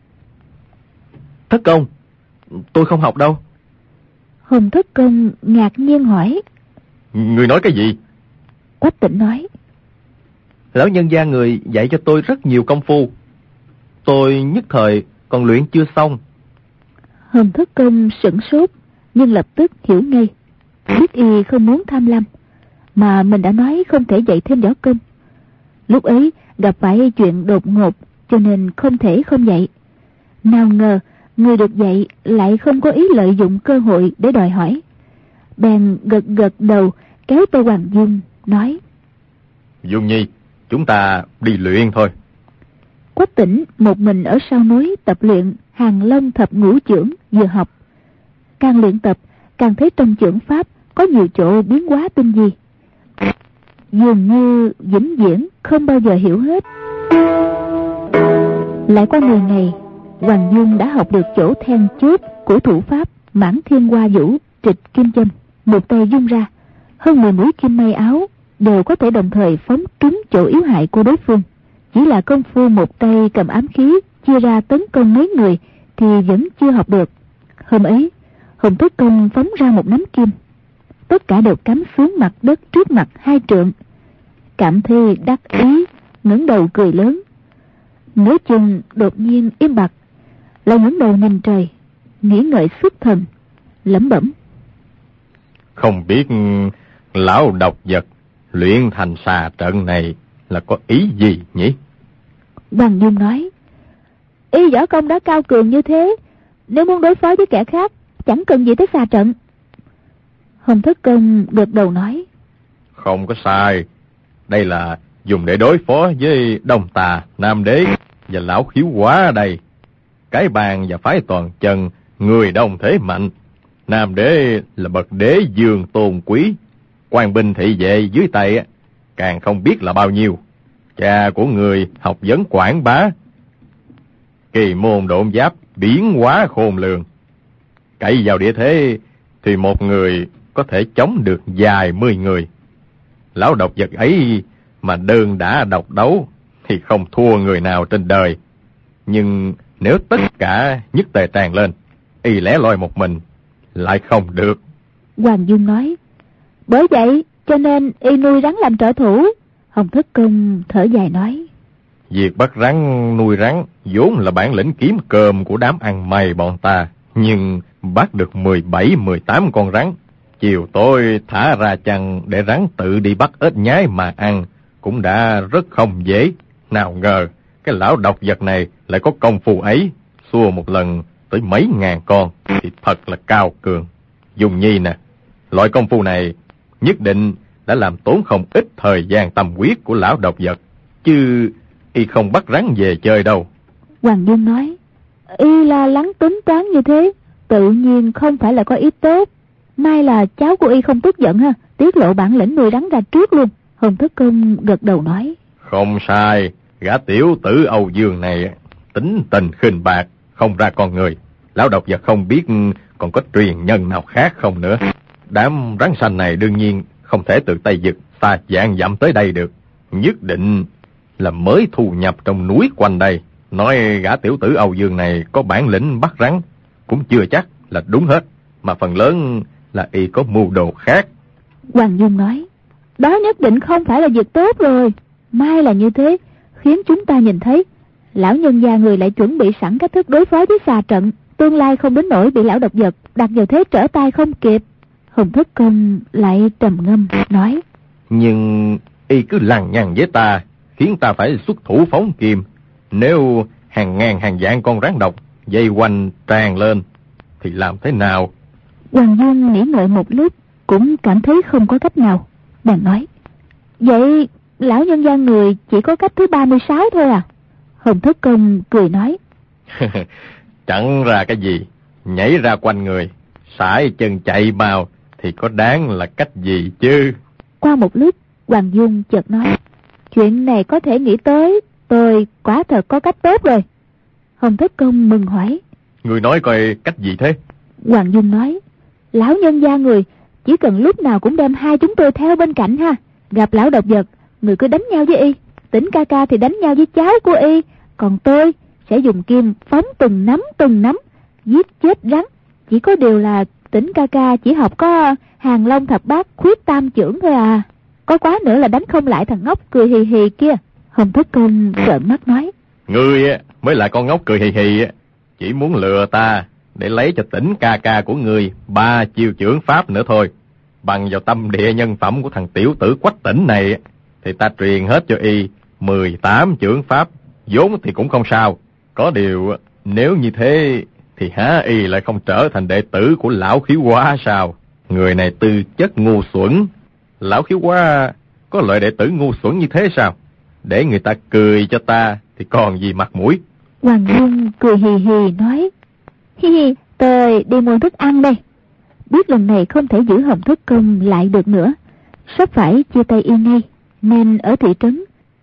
Thất Công, tôi không học đâu. Hồng Thất Công ngạc nhiên hỏi, Người nói cái gì? Quách Tĩnh nói, lão nhân gia người dạy cho tôi rất nhiều công phu, tôi nhất thời còn luyện chưa xong. Hồng Thất Công sửng sốt, nhưng lập tức hiểu ngay, biết y không muốn tham lam, mà mình đã nói không thể dạy thêm võ công. Lúc ấy gặp phải chuyện đột ngột, cho nên không thể không dạy. Nào ngờ người được dạy lại không có ý lợi dụng cơ hội để đòi hỏi, bèn gật gật đầu kéo Tô Hoàng Dung nói, Dung Nhi, chúng ta đi luyện thôi. Quách Tĩnh một mình ở sau núi tập luyện Hàng Long Thập Ngũ Chưởng vừa học. Càng luyện tập càng thấy trong chưởng pháp có nhiều chỗ biến hóa tinh vi, dường như vĩnh viễn không bao giờ hiểu hết. Lại qua mười ngày, Hoàng Dung đã học được chỗ then chốt của thủ pháp Mãn Thiên Hoa Vũ trịch kim châm. Một tay dung ra, hơn mười mũi kim may áo đều có thể đồng thời phóng trúng chỗ yếu hại của đối phương. Chỉ là công phu một tay cầm ám khí chia ra tấn công mấy người thì vẫn chưa học được. Hôm ấy, Hồng Thất Công phóng ra một nắm kim, tất cả đều cắm xuống mặt đất trước mặt hai trượng. Cảm thấy đắc ý, ngẩng đầu cười lớn. Nửa chừng đột nhiên im bặt, lại ngẩng đầu nhìn trời, nghĩ ngợi xuất thần, lẩm bẩm, Không biết lão độc vật luyện thành xà trận này là có ý gì nhỉ? Hoàng Dung nói, y võ công đã cao cường như thế, nếu muốn đối phó với kẻ khác chẳng cần gì tới xà trận. Hồng Thất Công gật đầu nói, Không có sai, đây là dùng để đối phó với Đông Tà, Nam Đế và lão khiếu quá ở đây. Cái bàn và phái toàn chân, người đông thế mạnh. Nam Đế là bậc đế dương tôn quý, quan binh thị vệ dưới tay càng không biết là bao nhiêu. Cha của người học vấn quảng bá, kỳ môn độn giáp biến hóa khôn lường. Cậy vào địa thế thì một người có thể chống được vài mươi người. Lão độc vật ấy mà đơn đã độc đấu thì không thua người nào trên đời. Nhưng nếu tất cả nhất tề tràn lên, y lẻ loi một mình lại không được. Hoàng Dung nói, bởi vậy cho nên y nuôi rắn làm trợ thủ. Hồng Thất Công thở dài nói, việc bắt rắn nuôi rắn vốn là bản lĩnh kiếm cơm của đám ăn mày bọn ta, nhưng bắt được mười bảy mười tám con rắn, chiều tối thả ra chăn để rắn tự đi bắt ếch nhái mà ăn cũng đã rất không dễ. Nào ngờ cái lão độc vật này lại có công phu ấy, xua một lần tới mấy ngàn con thì thật là cao cường. Dung Nhi nè, loại công phu này nhất định đã làm tốn không ít thời gian tâm huyết của lão độc vật, chứ y không bắt rắn về chơi đâu. Hoàng Dung nói, y lo lắng tính toán như thế, tự nhiên không phải là có ý tốt. May là cháu của y không tức giận ha, tiết lộ bản lĩnh nuôi rắn ra trước luôn. Hồng Thất Công gật đầu nói, không sai, gã tiểu tử Âu Dương này tính tình khinh bạc, không ra con người. Lão độc vật không biết còn có truyền nhân nào khác không nữa. Đám rắn xanh này đương nhiên không thể từ Tây Vực xa vạn dặm tới đây được, nhất định là mới thu nhập trong núi quanh đây. Nói gã tiểu tử Âu Dương này có bản lĩnh bắt rắn cũng chưa chắc là đúng hết, mà phần lớn là y có mưu đồ khác. Hoàng Dung nói, đó nhất định không phải là việc tốt rồi. May là như thế, khiến chúng ta nhìn thấy lão nhân gia người lại chuẩn bị sẵn cách thức đối phó với xà trận, tương lai không đến nỗi bị lão độc vật đặt vào thế trở tay không kịp. Hồng Thất Công lại trầm ngâm nói, nhưng y cứ lằng nhằng với ta, khiến ta phải xuất thủ phóng kim. Nếu hàng ngàn hàng vạn con rắn độc dây quanh tràn lên thì làm thế nào? Hoàng Dung nghĩ ngợi một lúc, cũng cảm thấy không có cách nào, bèn nói, vậy lão nhân gia người chỉ có cách thứ ba mươi sáu thôi à? Hồng Thất Công cười nói, chẳng ra cái gì, nhảy ra quanh người, sải chân chạy mau thì có đáng là cách gì chứ? Qua một lúc, Hoàng Dung chợt nói, chuyện này có thể nghĩ tới, tôi quả thật có cách tốt rồi. Hồng Thất Công mừng hỏi, người nói coi cách gì thế? Hoàng Dung nói, lão nhân gia người chỉ cần lúc nào cũng đem hai chúng tôi theo bên cạnh ha. Gặp lão độc vật, người cứ đánh nhau với y, Tỉnh ca ca thì đánh nhau với cháu của y, còn tôi sẽ dùng kim phóng từng nắm từng nắm giết chết rắn. Chỉ có điều là Tỉnh ca ca chỉ học có Hàng Long thập bát khuyết tam chưởng thôi à. Có quá nữa là đánh không lại thằng ngốc cười hì hì kia. Hồng Thất Công trợn mắt nói, ngươi mới là con ngốc cười hì hì, chỉ muốn lừa ta để lấy cho Tỉnh ca ca của ngươi ba chiêu chưởng pháp nữa thôi. Bằng vào tâm địa nhân phẩm của thằng tiểu tử Quách Tỉnh này thì ta truyền hết cho y mười tám chưởng pháp, vốn thì cũng không sao. Có điều nếu như thế thì há y lại không trở thành đệ tử của lão Khiếu Hoa sao? Người này tư chất ngu xuẩn. Lão Khiếu Hoa có loại đệ tử ngu xuẩn như thế sao? Để người ta cười cho ta thì còn gì mặt mũi. Hoàng Dung cười hì hì nói, hi hi, tôi đi mua thức ăn đây. Biết lần này không thể giữ Hồng Thất Công lại được nữa, sắp phải chia tay y ngay, nên ở thị trấn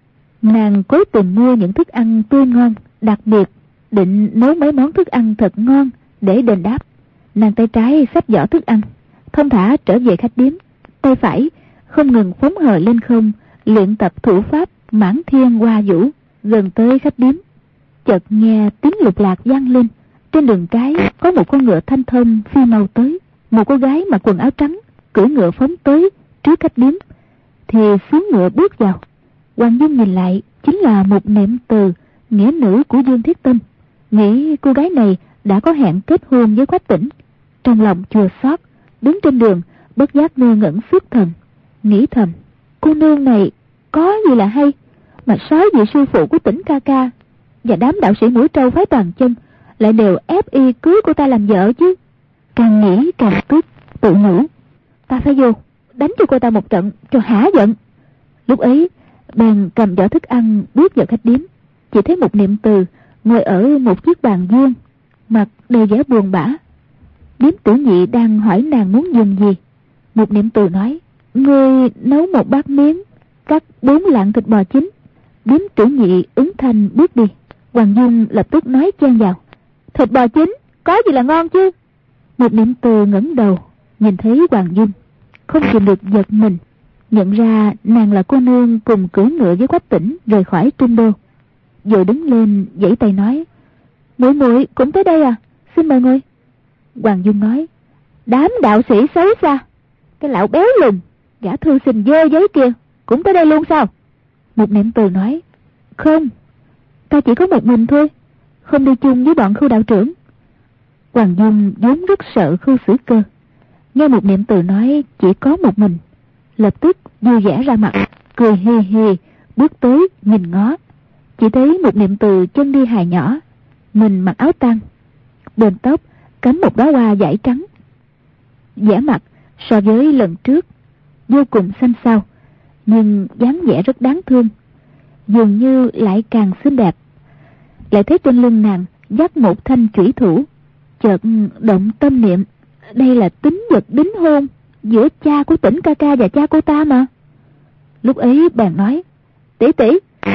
nàng cố tìm mua những thức ăn tươi ngon, đặc biệt định nấu mấy món thức ăn thật ngon để đền đáp. Nàng tay trái xách giỏ thức ăn, thong thả trở về khách điếm, tay phải không ngừng phóng hờ lên không luyện tập thủ pháp Mãn Thiên Hoa Vũ. Gần tới khách điếm, chợt nghe tiếng lục lạc vang lên. Trên đường cái có một con ngựa thanh thông phi mau tới. Một cô gái mặc quần áo trắng cưỡi ngựa phóng tới trước khách điếm, thì xuống ngựa bước vào. Hoàng Dung nhìn lại, chính là một Niệm Từ, nghĩa nữ của Dương Thiết Tâm. Nghĩ cô gái này đã có hẹn kết hôn với Quách Tỉnh, trong lòng chua xót, đứng trên đường bất giác ngơ ngẩn xuất thần, nghĩ thầm, cô nương này có gì là hay mà sáu vị sư phụ của Tỉnh ca ca và đám đạo sĩ mũi trâu phái toàn chân lại đều ép y cưới cô ta làm vợ chứ. Càng nghĩ càng tức, tự nhủ, ta phải vô đánh cho cô ta một trận cho hả giận. Lúc ấy bèn cầm giỏ thức ăn bước vào khách điếm, chỉ thấy một Niệm Từ ngồi ở một chiếc bàn vuông, mặt đầy vẻ buồn bã. Điếm Tử Nhị đang hỏi nàng muốn dùng gì. Một Niệm Từ nói, ngươi nấu một bát miếng, cắt bốn lạng thịt bò chín. Điếm Tử Nhị ứng thanh bước đi. Hoàng Dung lập tức nói chen vào, thịt bò chín có gì là ngon chứ? Một Niệm Từ ngẩng đầu nhìn thấy Hoàng Dung, không kìm được giật mình, nhận ra nàng là cô nương cùng cưỡi ngựa với Quách Tĩnh rời khỏi Trung Đô. Rồi đứng lên giãy tay nói: muội muội cũng tới đây à, xin mời ngồi. Hoàng Dung nói: đám đạo sĩ xấu xa, cái lão béo lùn gã thư sinh dơ giấy kia cũng tới đây luôn sao? Một Niệm Từ nói: không, ta chỉ có một mình thôi, không đi chung với bọn Khưu đạo trưởng. Hoàng Dung vốn rất sợ Khưu Xử Cơ, nghe Một Niệm Từ nói chỉ có một mình, lập tức vui vẻ ra mặt, cười hì hì bước tới nhìn ngó. Chỉ thấy Một Niệm Từ chân đi hài nhỏ, mình mặc áo tang, bên tóc cắm một đóa hoa dải trắng, vẻ mặt so với lần trước vô cùng xanh xao, nhưng dáng vẻ rất đáng thương, dường như lại càng xinh đẹp. Lại thấy trên lưng nàng dắt một thanh chủy thủ, chợt động tâm niệm, đây là tín vật đính hôn giữa cha của Tĩnh ca ca và cha cô ta mà. Lúc ấy bèn nói: tỷ tỷ,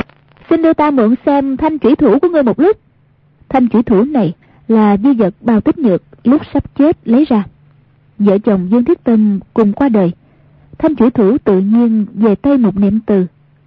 xin đưa ta mượn xem thanh chủy thủ của ngươi một lúc. Thanh chủy thủ này là di vật Bao Tích Nhược lúc sắp chết lấy ra. Vợ chồng Dương Thiết Tâm cùng qua đời, thanh chủy thủ tự nhiên về tay Một Niệm Từ.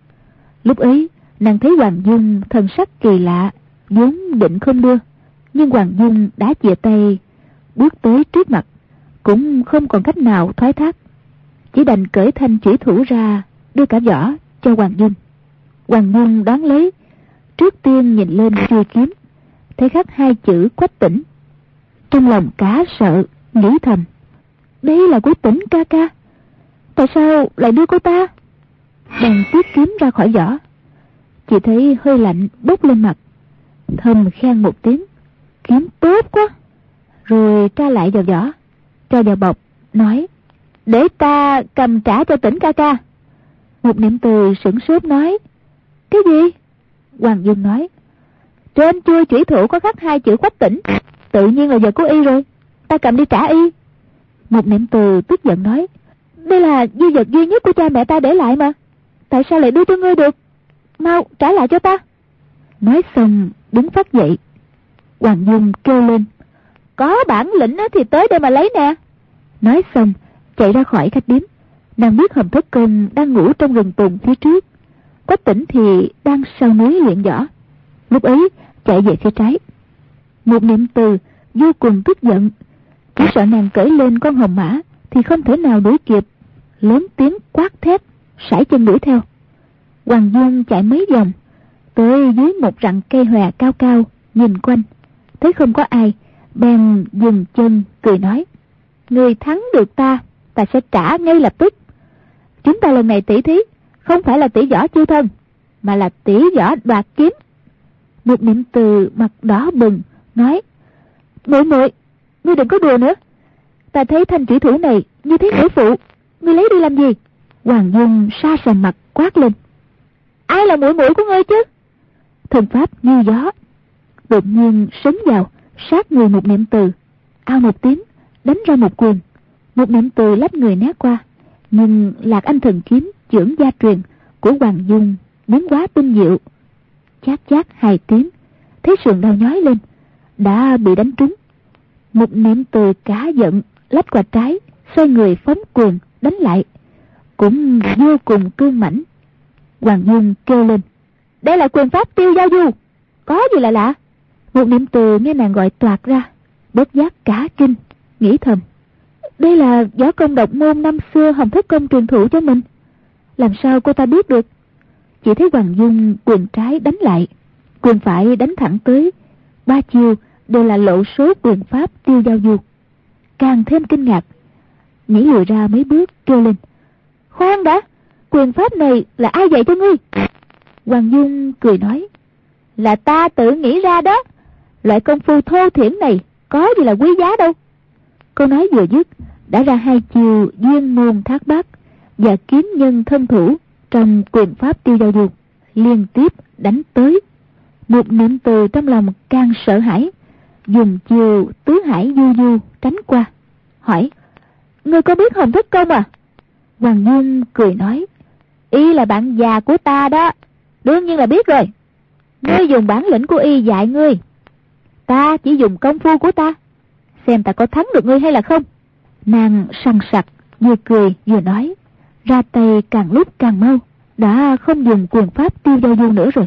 Lúc ấy nàng thấy Hoàng Dung thần sắc kỳ lạ, vốn định không đưa, nhưng Hoàng Dung đã chìa tay bước tới trước mặt, cũng không còn cách nào thoái thác, chỉ đành cởi thanh chủy thủ ra đưa cả vỏ cho Hoàng Dung. Hoàng Dung đón lấy, trước tiên nhìn lên chuôi kiếm, thấy khắc hai chữ Quách Tĩnh, trong lòng cá sợ, nghĩ thầm: đây là của Tĩnh ca ca, tại sao lại đưa cô ta? Bèn tiết kiếm ra khỏi vỏ, chỉ thấy hơi lạnh bốc lên mặt, thầm khen một tiếng: kiếm tốt quá. Rồi tra lại vào vỏ, cho vào bọc, nói: để ta cầm trả cho Tĩnh ca ca. Một Niệm Từ sửng sốt nói: cái gì? Hoàng Dung nói: trên chuôi chủy thủ có khắc hai chữ Quách Tĩnh, tự nhiên là vật của y rồi, ta cầm đi trả y. Một Niệm Từ tức giận nói: đây là di vật duy nhất của cha mẹ ta để lại mà, tại sao lại đưa cho ngươi được? Mau trả lại cho ta. Nói xong đứng phát dậy. Hoàng Dung kêu lên: có bản lĩnh thì tới đây mà lấy nè. Nói xong chạy ra khỏi khách điếm. Nàng biết Hồng Thất Công đang ngủ trong rừng tùng phía trước, Quách Tĩnh thì đang sau núi luyện võ. Lúc ấy chạy về phía trái. Một Niệm Từ vô cùng tức giận, chỉ sợ nàng cởi lên con hồng mã thì không thể nào đuổi kịp, lớn tiếng quát thét, sải chân đuổi theo. Hoàng Dung chạy mấy vòng, tới dưới một rặng cây hòe cao cao, nhìn quanh thấy không có ai, bèn dừng chân cười nói: người thắng được ta, ta sẽ trả ngay lập tức. Chúng ta lần này tỷ thí không phải là tỷ võ chiêu thân, mà là tỷ võ đoạt kiếm. Một Niệm Từ mặt đỏ bừng nói: muội muội, ngươi đừng có đùa nữa, ta thấy thanh chủy thủ này như thế nữ phụ, ngươi lấy đi làm gì? Hoàng Dung sa sầm mặt quát lên: ai là muội muội của ngươi chứ? Thần pháp như gió, đột nhiên sấn vào sát người Một Niệm Từ, ao một tiếng đánh ra một quyền. Một Niệm Từ lách người né qua, nhưng Lạc Anh thần kiếm chưởng gia truyền của Hoàng Dung biến quá tinh diệu, chát chát hai tiếng, thấy sườn đau nhói lên, đã bị đánh trúng. Một Niệm Từ cả giận lách qua trái, xoay người phóng quyền đánh lại, cũng vô cùng cương mãnh. Hoàng Dung kêu lên: đây là quyền pháp Tiêu Giao Du, có gì là lạ? Một Niệm Từ nghe nàng gọi toạc ra, bất giác cả kinh, nghĩ thầm: đây là võ công độc môn năm xưa Hồng Thất Công truyền thụ cho mình, làm sao cô ta biết được? Chỉ thấy Hoàng Dung quyền trái đánh lại, quyền phải đánh thẳng tới, ba chiêu đều là lộ số quyền pháp Tiêu Giao Du. Càng thêm kinh ngạc, nhảy lùi ra mấy bước kêu lên: khoan đã, quyền pháp này là ai dạy cho ngươi? Hoàng Dung cười nói: là ta tự nghĩ ra đó, loại công phu thô thiển này có gì là quý giá đâu. Câu nói vừa dứt đã ra hai chiều duyên môn thác bát và kiếm nhân thân thủ trong quyền pháp Tiêu Giao Du, liên tiếp đánh tới. Một Niệm Từ trong lòng càng sợ hãi, dùng chiều tứ hải du du tránh qua, hỏi: ngươi có biết Hồng Thất Công à? Hoàng Dung cười nói: y là bạn già của ta đó, đương nhiên là biết rồi. Ngươi dùng bản lĩnh của y dạy ngươi, ta chỉ dùng công phu của ta, xem ta có thắng được ngươi hay là không. Nàng sằng sặc vừa cười vừa nói, ra tay càng lúc càng mau, đã không dùng quyền pháp Tiêu Giao Du nữa rồi.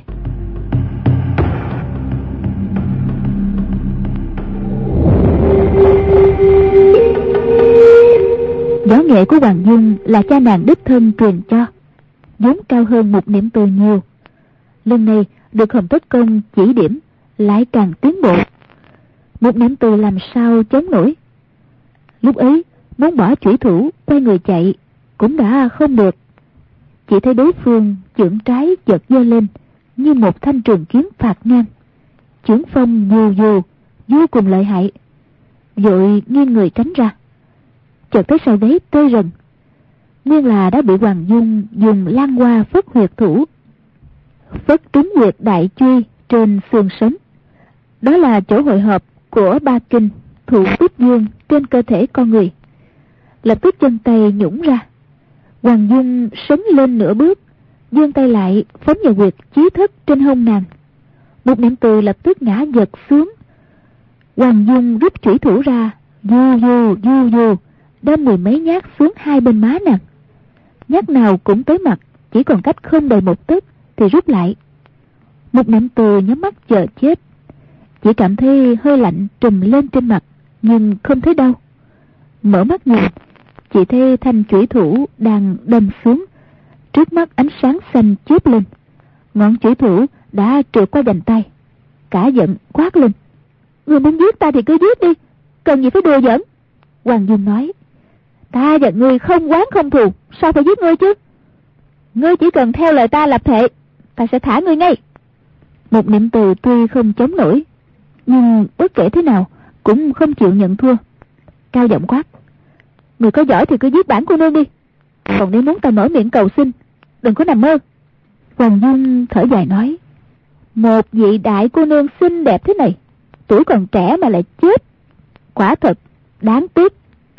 Võ nghệ của Hoàng Dung là cha nàng đích thân truyền cho, vốn cao hơn Một Niệm Từ nhiều. Lần này được Hồng Tất Công chỉ điểm, lại càng tiến bộ. Một Niệm Từ làm sao chống nổi. Lúc ấy muốn bỏ chủy thủ quay người chạy cũng đã không được. Chỉ thấy đối phương chưởng trái chợt giơ lên như một thanh trường kiếm phạt ngang, chưởng phong dù dù vô cùng lợi hại. Vội nghiêng người tránh ra, chợt thấy sau đấy tê rần, nguyên là đã bị Hoàng Dung dùng lan hoa phất huyệt thủ, phất trúng huyệt đại truy trên xương sống. Đó là chỗ hội hợp của ba kinh thủ tích dương trên cơ thể con người. Lập tức chân tay nhũng ra, Hoàng Dung sấn lên nửa bước, giương tay lại phóng vào huyệt chí thất trên hông nàng. Một Niệm Từ lập tức ngã giật xuống. Hoàng Dung rút chủy thủ ra, du du du du đâm mười mấy nhát xuống hai bên má nàng. Nhát nào cũng tới mặt, chỉ còn cách không đầy một tấc thì rút lại. Một Niệm Từ nhắm mắt chờ chết, chỉ cảm thấy hơi lạnh trùm lên trên mặt, nhưng không thấy đau. Mở mắt nhìn, chỉ thấy thanh chủy thủ đang đâm xuống, trước mắt ánh sáng xanh chớp lên, ngọn chủy thủ đã trượt qua vành tay. Cả giận quát lên: "Ngươi muốn giết ta thì cứ giết đi, cần gì phải đùa giỡn?" Hoàng Dung nói: "Ta và ngươi không oán không thù, sao phải giết ngươi chứ? Ngươi chỉ cần theo lời ta lập thệ, ta sẽ thả ngươi ngay." Một Niệm Từ tuy không chống nổi, nhưng bất kể thế nào cũng không chịu nhận thua, cao giọng quát: "Người có giỏi thì cứ giết bản cô nương đi, còn nếu muốn ta mở miệng cầu xin, đừng có nằm mơ." Hoàng Dung thở dài nói: "Một vị đại cô nương xinh đẹp thế này, tuổi còn trẻ mà lại chết, quả thật đáng tiếc."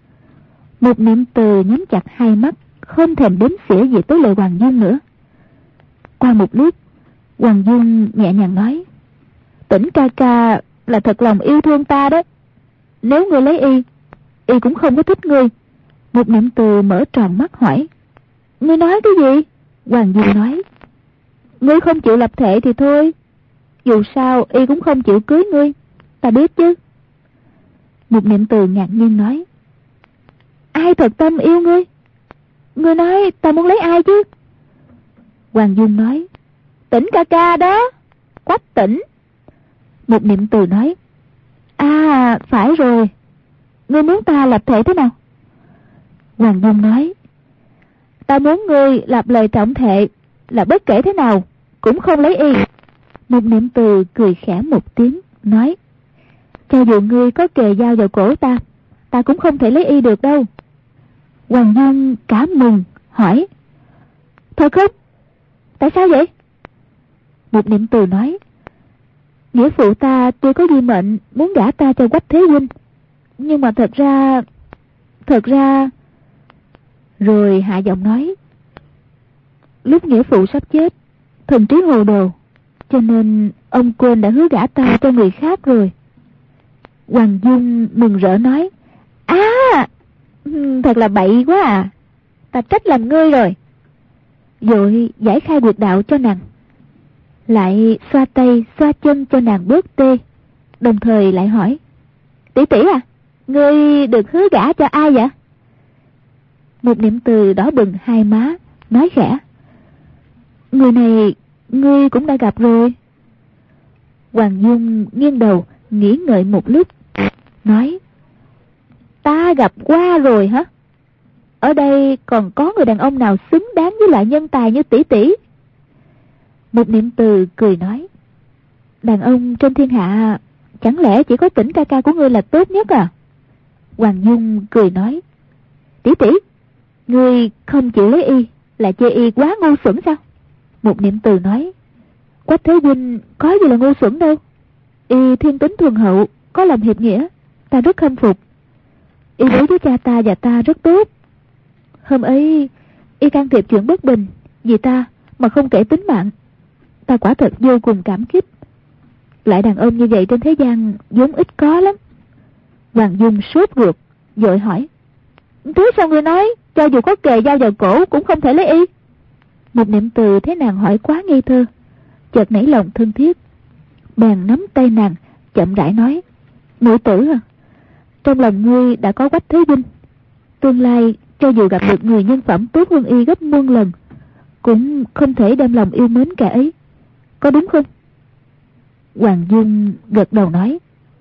Một Niệm Từ nhắm chặt hai mắt, không thèm đếm xỉa gì tới lời Hoàng Dung nữa. Qua một lúc, Hoàng Dung nhẹ nhàng nói: "Tĩnh ca ca là thật lòng yêu thương ta đó. Nếu ngươi lấy y, y cũng không có thích ngươi." Một Niệm Từ mở tròn mắt hỏi: "Ngươi nói cái gì?" Hoàng Dung nói: "Ngươi không chịu lập thệ thì thôi, dù sao y cũng không chịu cưới ngươi, ta biết chứ." Một Niệm Từ ngạc nhiên nói: "Ai thật tâm yêu ngươi? Ngươi nói ta muốn lấy ai chứ?" Hoàng Dung nói: "Tĩnh ca ca đó, Quách Tĩnh." Một Niệm Từ nói: "À, phải rồi, ngươi muốn ta lập thệ thế nào?" Hoàng Dung nói: "Ta muốn ngươi lập lời trọng thệ là bất kể thế nào cũng không lấy y." Một Niệm Từ cười khẽ một tiếng, nói: "Cho dù ngươi có kề dao vào cổ ta, ta cũng không thể lấy y được đâu." Hoàng Dung cả mừng, hỏi: "Thật không? Tại sao vậy?" Một Niệm Từ nói: "Nghĩa phụ ta tuy có di mệnh muốn gả ta cho Quách Thế Huynh, nhưng mà thật ra... thật ra..." Rồi hạ giọng nói: "Lúc nghĩa phụ sắp chết, thần trí hồ đồ, cho nên ông quên đã hứa gả ta cho người khác rồi." Hoàng Dung mừng rỡ nói: "À, thật là bậy quá à, ta trách lầm ngươi rồi." Rồi giải khai quyệt đạo cho nàng, lại xoa tay xoa chân cho nàng bớt tê, đồng thời lại hỏi: "Tỷ tỷ à, ngươi được hứa gả cho ai vậy?" Một Niệm Từ đỏ bừng hai má, nói khẽ: "Người này ngươi cũng đã gặp rồi." Hoàng Dung nghiêng đầu nghĩ ngợi một lúc, nói: "Ta gặp qua rồi hả? Ở đây còn có người đàn ông nào xứng đáng với loại nhân tài như tỷ tỷ?" Một Niệm Từ cười nói: "Đàn ông trên thiên hạ chẳng lẽ chỉ có Tĩnh ca ca của ngươi là tốt nhất à?" Hoàng Dung cười nói: "Tỷ tỷ, ngươi không chịu lấy y là chê y quá ngu xuẩn sao?" Một Niệm Từ nói: "Quách Thế Huynh có gì là ngu xuẩn đâu, y thiên tính thuần hậu, có lòng hiệp nghĩa, ta rất khâm phục. Y đối với cha ta và ta rất tốt. Hôm ấy y can thiệp chuyện bất bình vì ta mà không kể tính mạng, ta quả thật vô cùng cảm kích. Lại đàn ông như vậy trên thế gian vốn ít có lắm." Hoàng Dung sốt ruột, vội hỏi: "Thế sao ngươi nói cho dù có kề dao vào cổ cũng không thể lấy y. Một niệm từ thấy nàng hỏi quá ngây thơ, chợt nảy lòng thân thiết, bèn nắm tay nàng chậm rãi nói: Muội tử à, trong lòng ngươi đã có Quách Thế Vinh, tương lai cho dù gặp được người nhân phẩm tốt hơn y gấp muôn lần, cũng không thể đem lòng yêu mến kẻ ấy, có đúng không? Hoàng Dung gật đầu nói: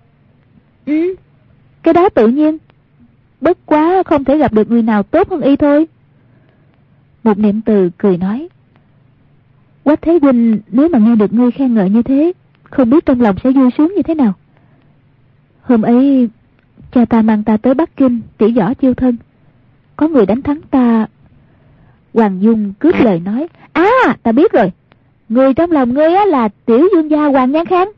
Ừ, cái đó tự nhiên, bất quá không thể gặp được người nào tốt hơn y thôi. Một niệm từ cười nói: Quách Thế Vinh nếu mà nghe được ngươi khen ngợi như thế, không biết trong lòng sẽ vui sướng như thế nào. Hôm ấy cha ta mang ta tới Bắc Kinh tỉ võ chiêu thân, có người đánh thắng ta. Hoàng Dung cướp lời nói: À, ta biết rồi, người trong lòng ngươi á là tiểu dương gia Hoàng Nhan Khang.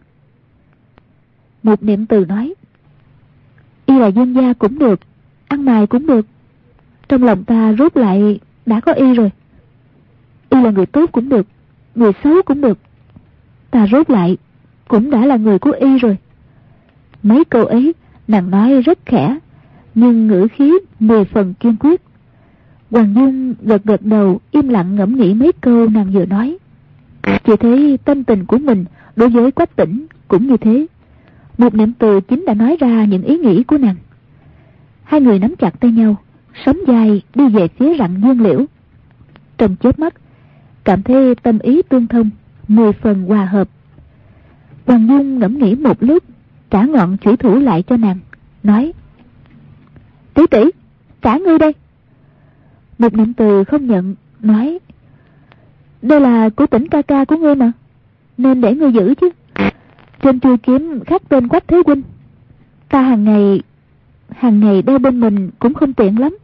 Một niệm từ nói: Y là dương gia cũng được, ăn mày cũng được, trong lòng ta rốt lại đã có y rồi. Y là người tốt cũng được, người xấu cũng được, ta rốt lại cũng đã là người của y rồi. Mấy câu ấy nàng nói rất khẽ, nhưng ngữ khí mười phần kiên quyết. Hoàng Dung gật gật đầu, im lặng ngẫm nghĩ mấy câu nàng vừa nói. Chỉ thấy tâm tình của mình đối với Quách Tĩnh cũng như thế. Một niệm từ chính đã nói ra những ý nghĩ của nàng. Hai người nắm chặt tay nhau, sóng vai đi về phía rặng dương liễu. Trong chớp mắt, cảm thấy tâm ý tương thông, mười phần hòa hợp. Hoàng Dung ngẫm nghĩ một lúc, trả ngọn chủy thủ lại cho nàng, nói: Tỷ tỷ, trả ngươi đây. Một niệm từ không nhận, nói: Đây là của Tĩnh ca ca của ngươi mà, nên để ngươi giữ chứ. Trên chuôi kiếm khắc tên Quách Thế Huynh, ta hàng ngày hàng ngày đeo bên mình cũng không tiện lắm.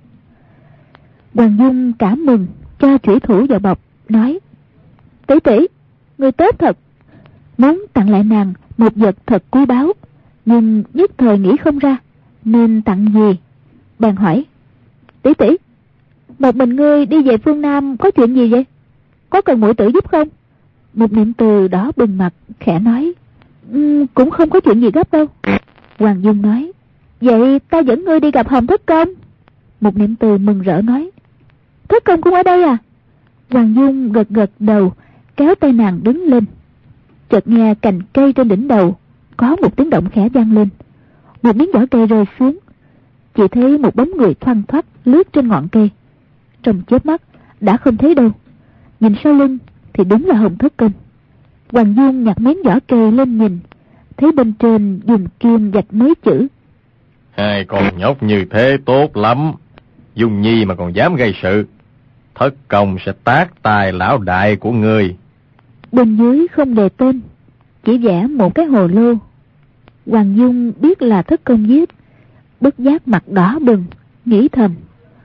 Hoàng Dung cảm mừng, cho chủy thủ vào bọc, nói: Tỷ tỷ, ngươi tốt thật. Muốn tặng lại nàng một vật thật quý báu, nhưng nhất thời nghĩ không ra nên tặng gì. Bèn hỏi: Tỷ tỷ, một mình ngươi đi về phương Nam có chuyện gì vậy? Có cần muội tử giúp không? Một niệm từ đỏ bừng mặt, khẽ nói: um, Cũng không có chuyện gì gấp đâu. Hoàng Dung nói: Vậy ta dẫn ngươi đi gặp Hồng Thất Công. Một niệm từ mừng rỡ nói: Thất Công cũng ở đây à? Hoàng Dung gật gật đầu, kéo tay nàng đứng lên. Chợt nghe cành cây trên đỉnh đầu có một tiếng động khẽ vang lên, một miếng vỏ cây rơi xuống. Chỉ thấy một bóng người thoăn thoắt lướt trên ngọn cây, trong chớp mắt đã không thấy đâu. Nhìn sau lưng thì đúng là Hồng Thất Công. Hoàng Dung nhặt miếng vỏ cây lên nhìn, thấy bên trên dùng kim vạch mấy chữ: Hai con nhóc như thế tốt lắm, Dung Nhi mà còn dám gây sự, Thất Công sẽ tát tài lão đại của ngươi. Bên dưới không đề tên, chỉ vẽ một cái hồ lô. Hoàng Dung biết là Thất Công giết, bất giác mặt đỏ bừng, nghĩ thầm: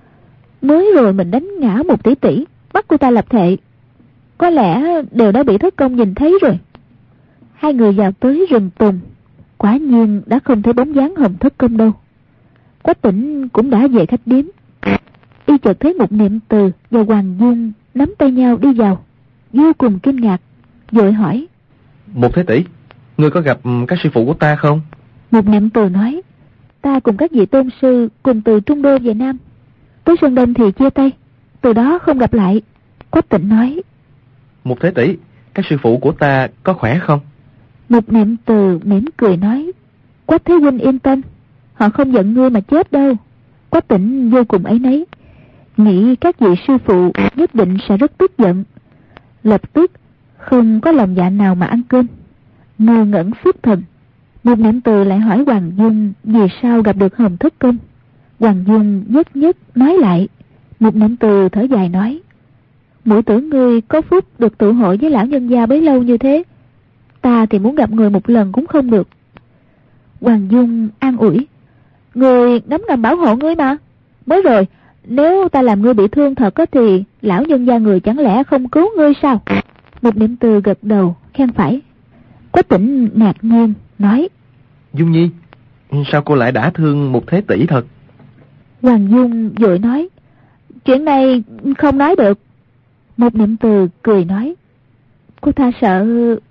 Mới rồi mình đánh ngã một tỷ tỷ, bắt cô ta lập thệ, có lẽ đều đã bị Thất Công nhìn thấy rồi. Hai người vào tới rừng tùng, quả nhiên đã không thấy bóng dáng Hồng Thất Công đâu. Quách Tĩnh cũng đã về khách điếm. Y chợt thấy một niệm từ và Hoàng Dung nắm tay nhau đi vào, vô cùng kinh ngạc, vội hỏi: Một thế tỷ, ngươi có gặp các sư phụ của ta không? Một niệm từ nói: Ta cùng các vị tôn sư cùng từ Trung Đô về Nam, tới Sơn Đông thì chia tay, từ đó không gặp lại. Quách Tĩnh nói: Một thế tỷ, các sư phụ của ta có khỏe không? Một niệm từ mỉm cười nói: Quách Thế Huynh yên tâm, họ không giận ngươi mà chết đâu. Quách Tĩnh vô cùng áy náy, nghĩ các vị sư phụ nhất định sẽ rất tức giận, lập tức không có lòng dạ nào mà ăn cơm, ngơ ngẩn xuất thần. Một niệm từ lại hỏi Hoàng Dung vì sao gặp được Hồng Thất Công. Hoàng Dung nhất nhất nói lại. Một niệm từ thở dài nói: Muội tử ngươi có phúc được tụ hội với lão nhân gia bấy lâu như thế, ta thì muốn gặp người một lần cũng không được. Hoàng Dung an ủi: Người ngấm ngầm bảo hộ ngươi mà. Mới rồi, nếu ta làm ngươi bị thương thật có thì lão nhân gia người chẳng lẽ không cứu ngươi sao? Một niệm từ gật đầu khen phải. Quách Tĩnh ngạc nhiên nói: Dung Nhi, sao cô lại đã thương một thế tỷ thật? Hoàng Dung vội nói: Chuyện này không nói được. Một niệm từ cười nói: Cô ta sợ...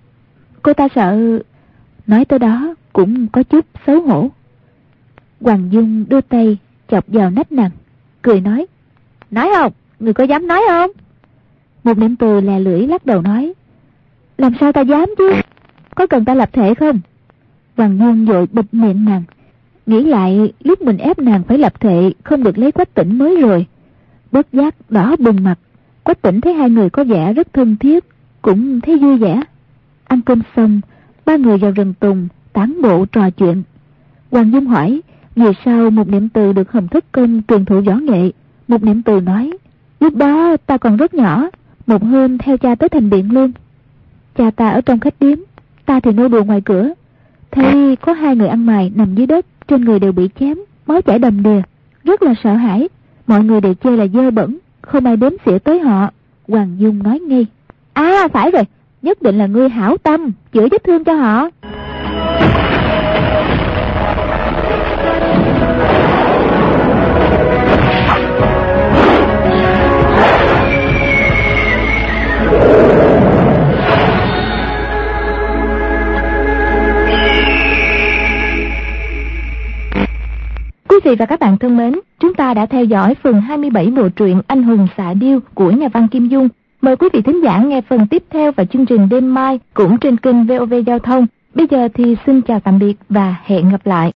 Cô ta sợ... Nói tới đó cũng có chút xấu hổ. Hoàng Dung đưa tay chọc vào nách nàng, cười nói: Nói không? Người có dám nói không? Một niệm từ lè lưỡi lắc đầu nói, làm sao ta dám chứ? Có cần ta lập thể không? Hoàng Dung vội bịt miệng nàng, nghĩ lại lúc mình ép nàng phải lập thệ không được lấy Quách Tĩnh mới rồi, bất giác đỏ bừng mặt. Quách Tĩnh thấy hai người có vẻ rất thân thiết, cũng thấy vui vẻ. Ăn cơm xong, ba người vào rừng tùng tán bộ trò chuyện. Hoàng Dung hỏi vì sao một niệm từ được Hồng Thất Công truyền thụ võ nghệ. Một niệm từ nói, lúc đó ta còn rất nhỏ, một hôm theo cha tới thành Biện Lương. Cha ta ở trong khách điếm, ta thì nô đùa ngoài cửa, thấy có hai người ăn mày nằm dưới đất, trên người đều bị chém, máu chảy đầm đìa, rất là sợ hãi. Mọi người đều chê là dơ bẩn, không ai đếm xỉa tới họ. Hoàng Dung nói ngay, à phải rồi, nhất định là ngươi hảo tâm chữa vết thương cho họ. Quý vị và các bạn thân mến, chúng ta đã theo dõi phần hai mươi bảy bộ truyện Anh hùng xạ điêu của nhà văn Kim Dung. Mời quý vị thính giả nghe phần tiếp theo vào chương trình đêm mai cũng trên kênh vê o vê Giao thông. Bây giờ thì xin chào tạm biệt và hẹn gặp lại.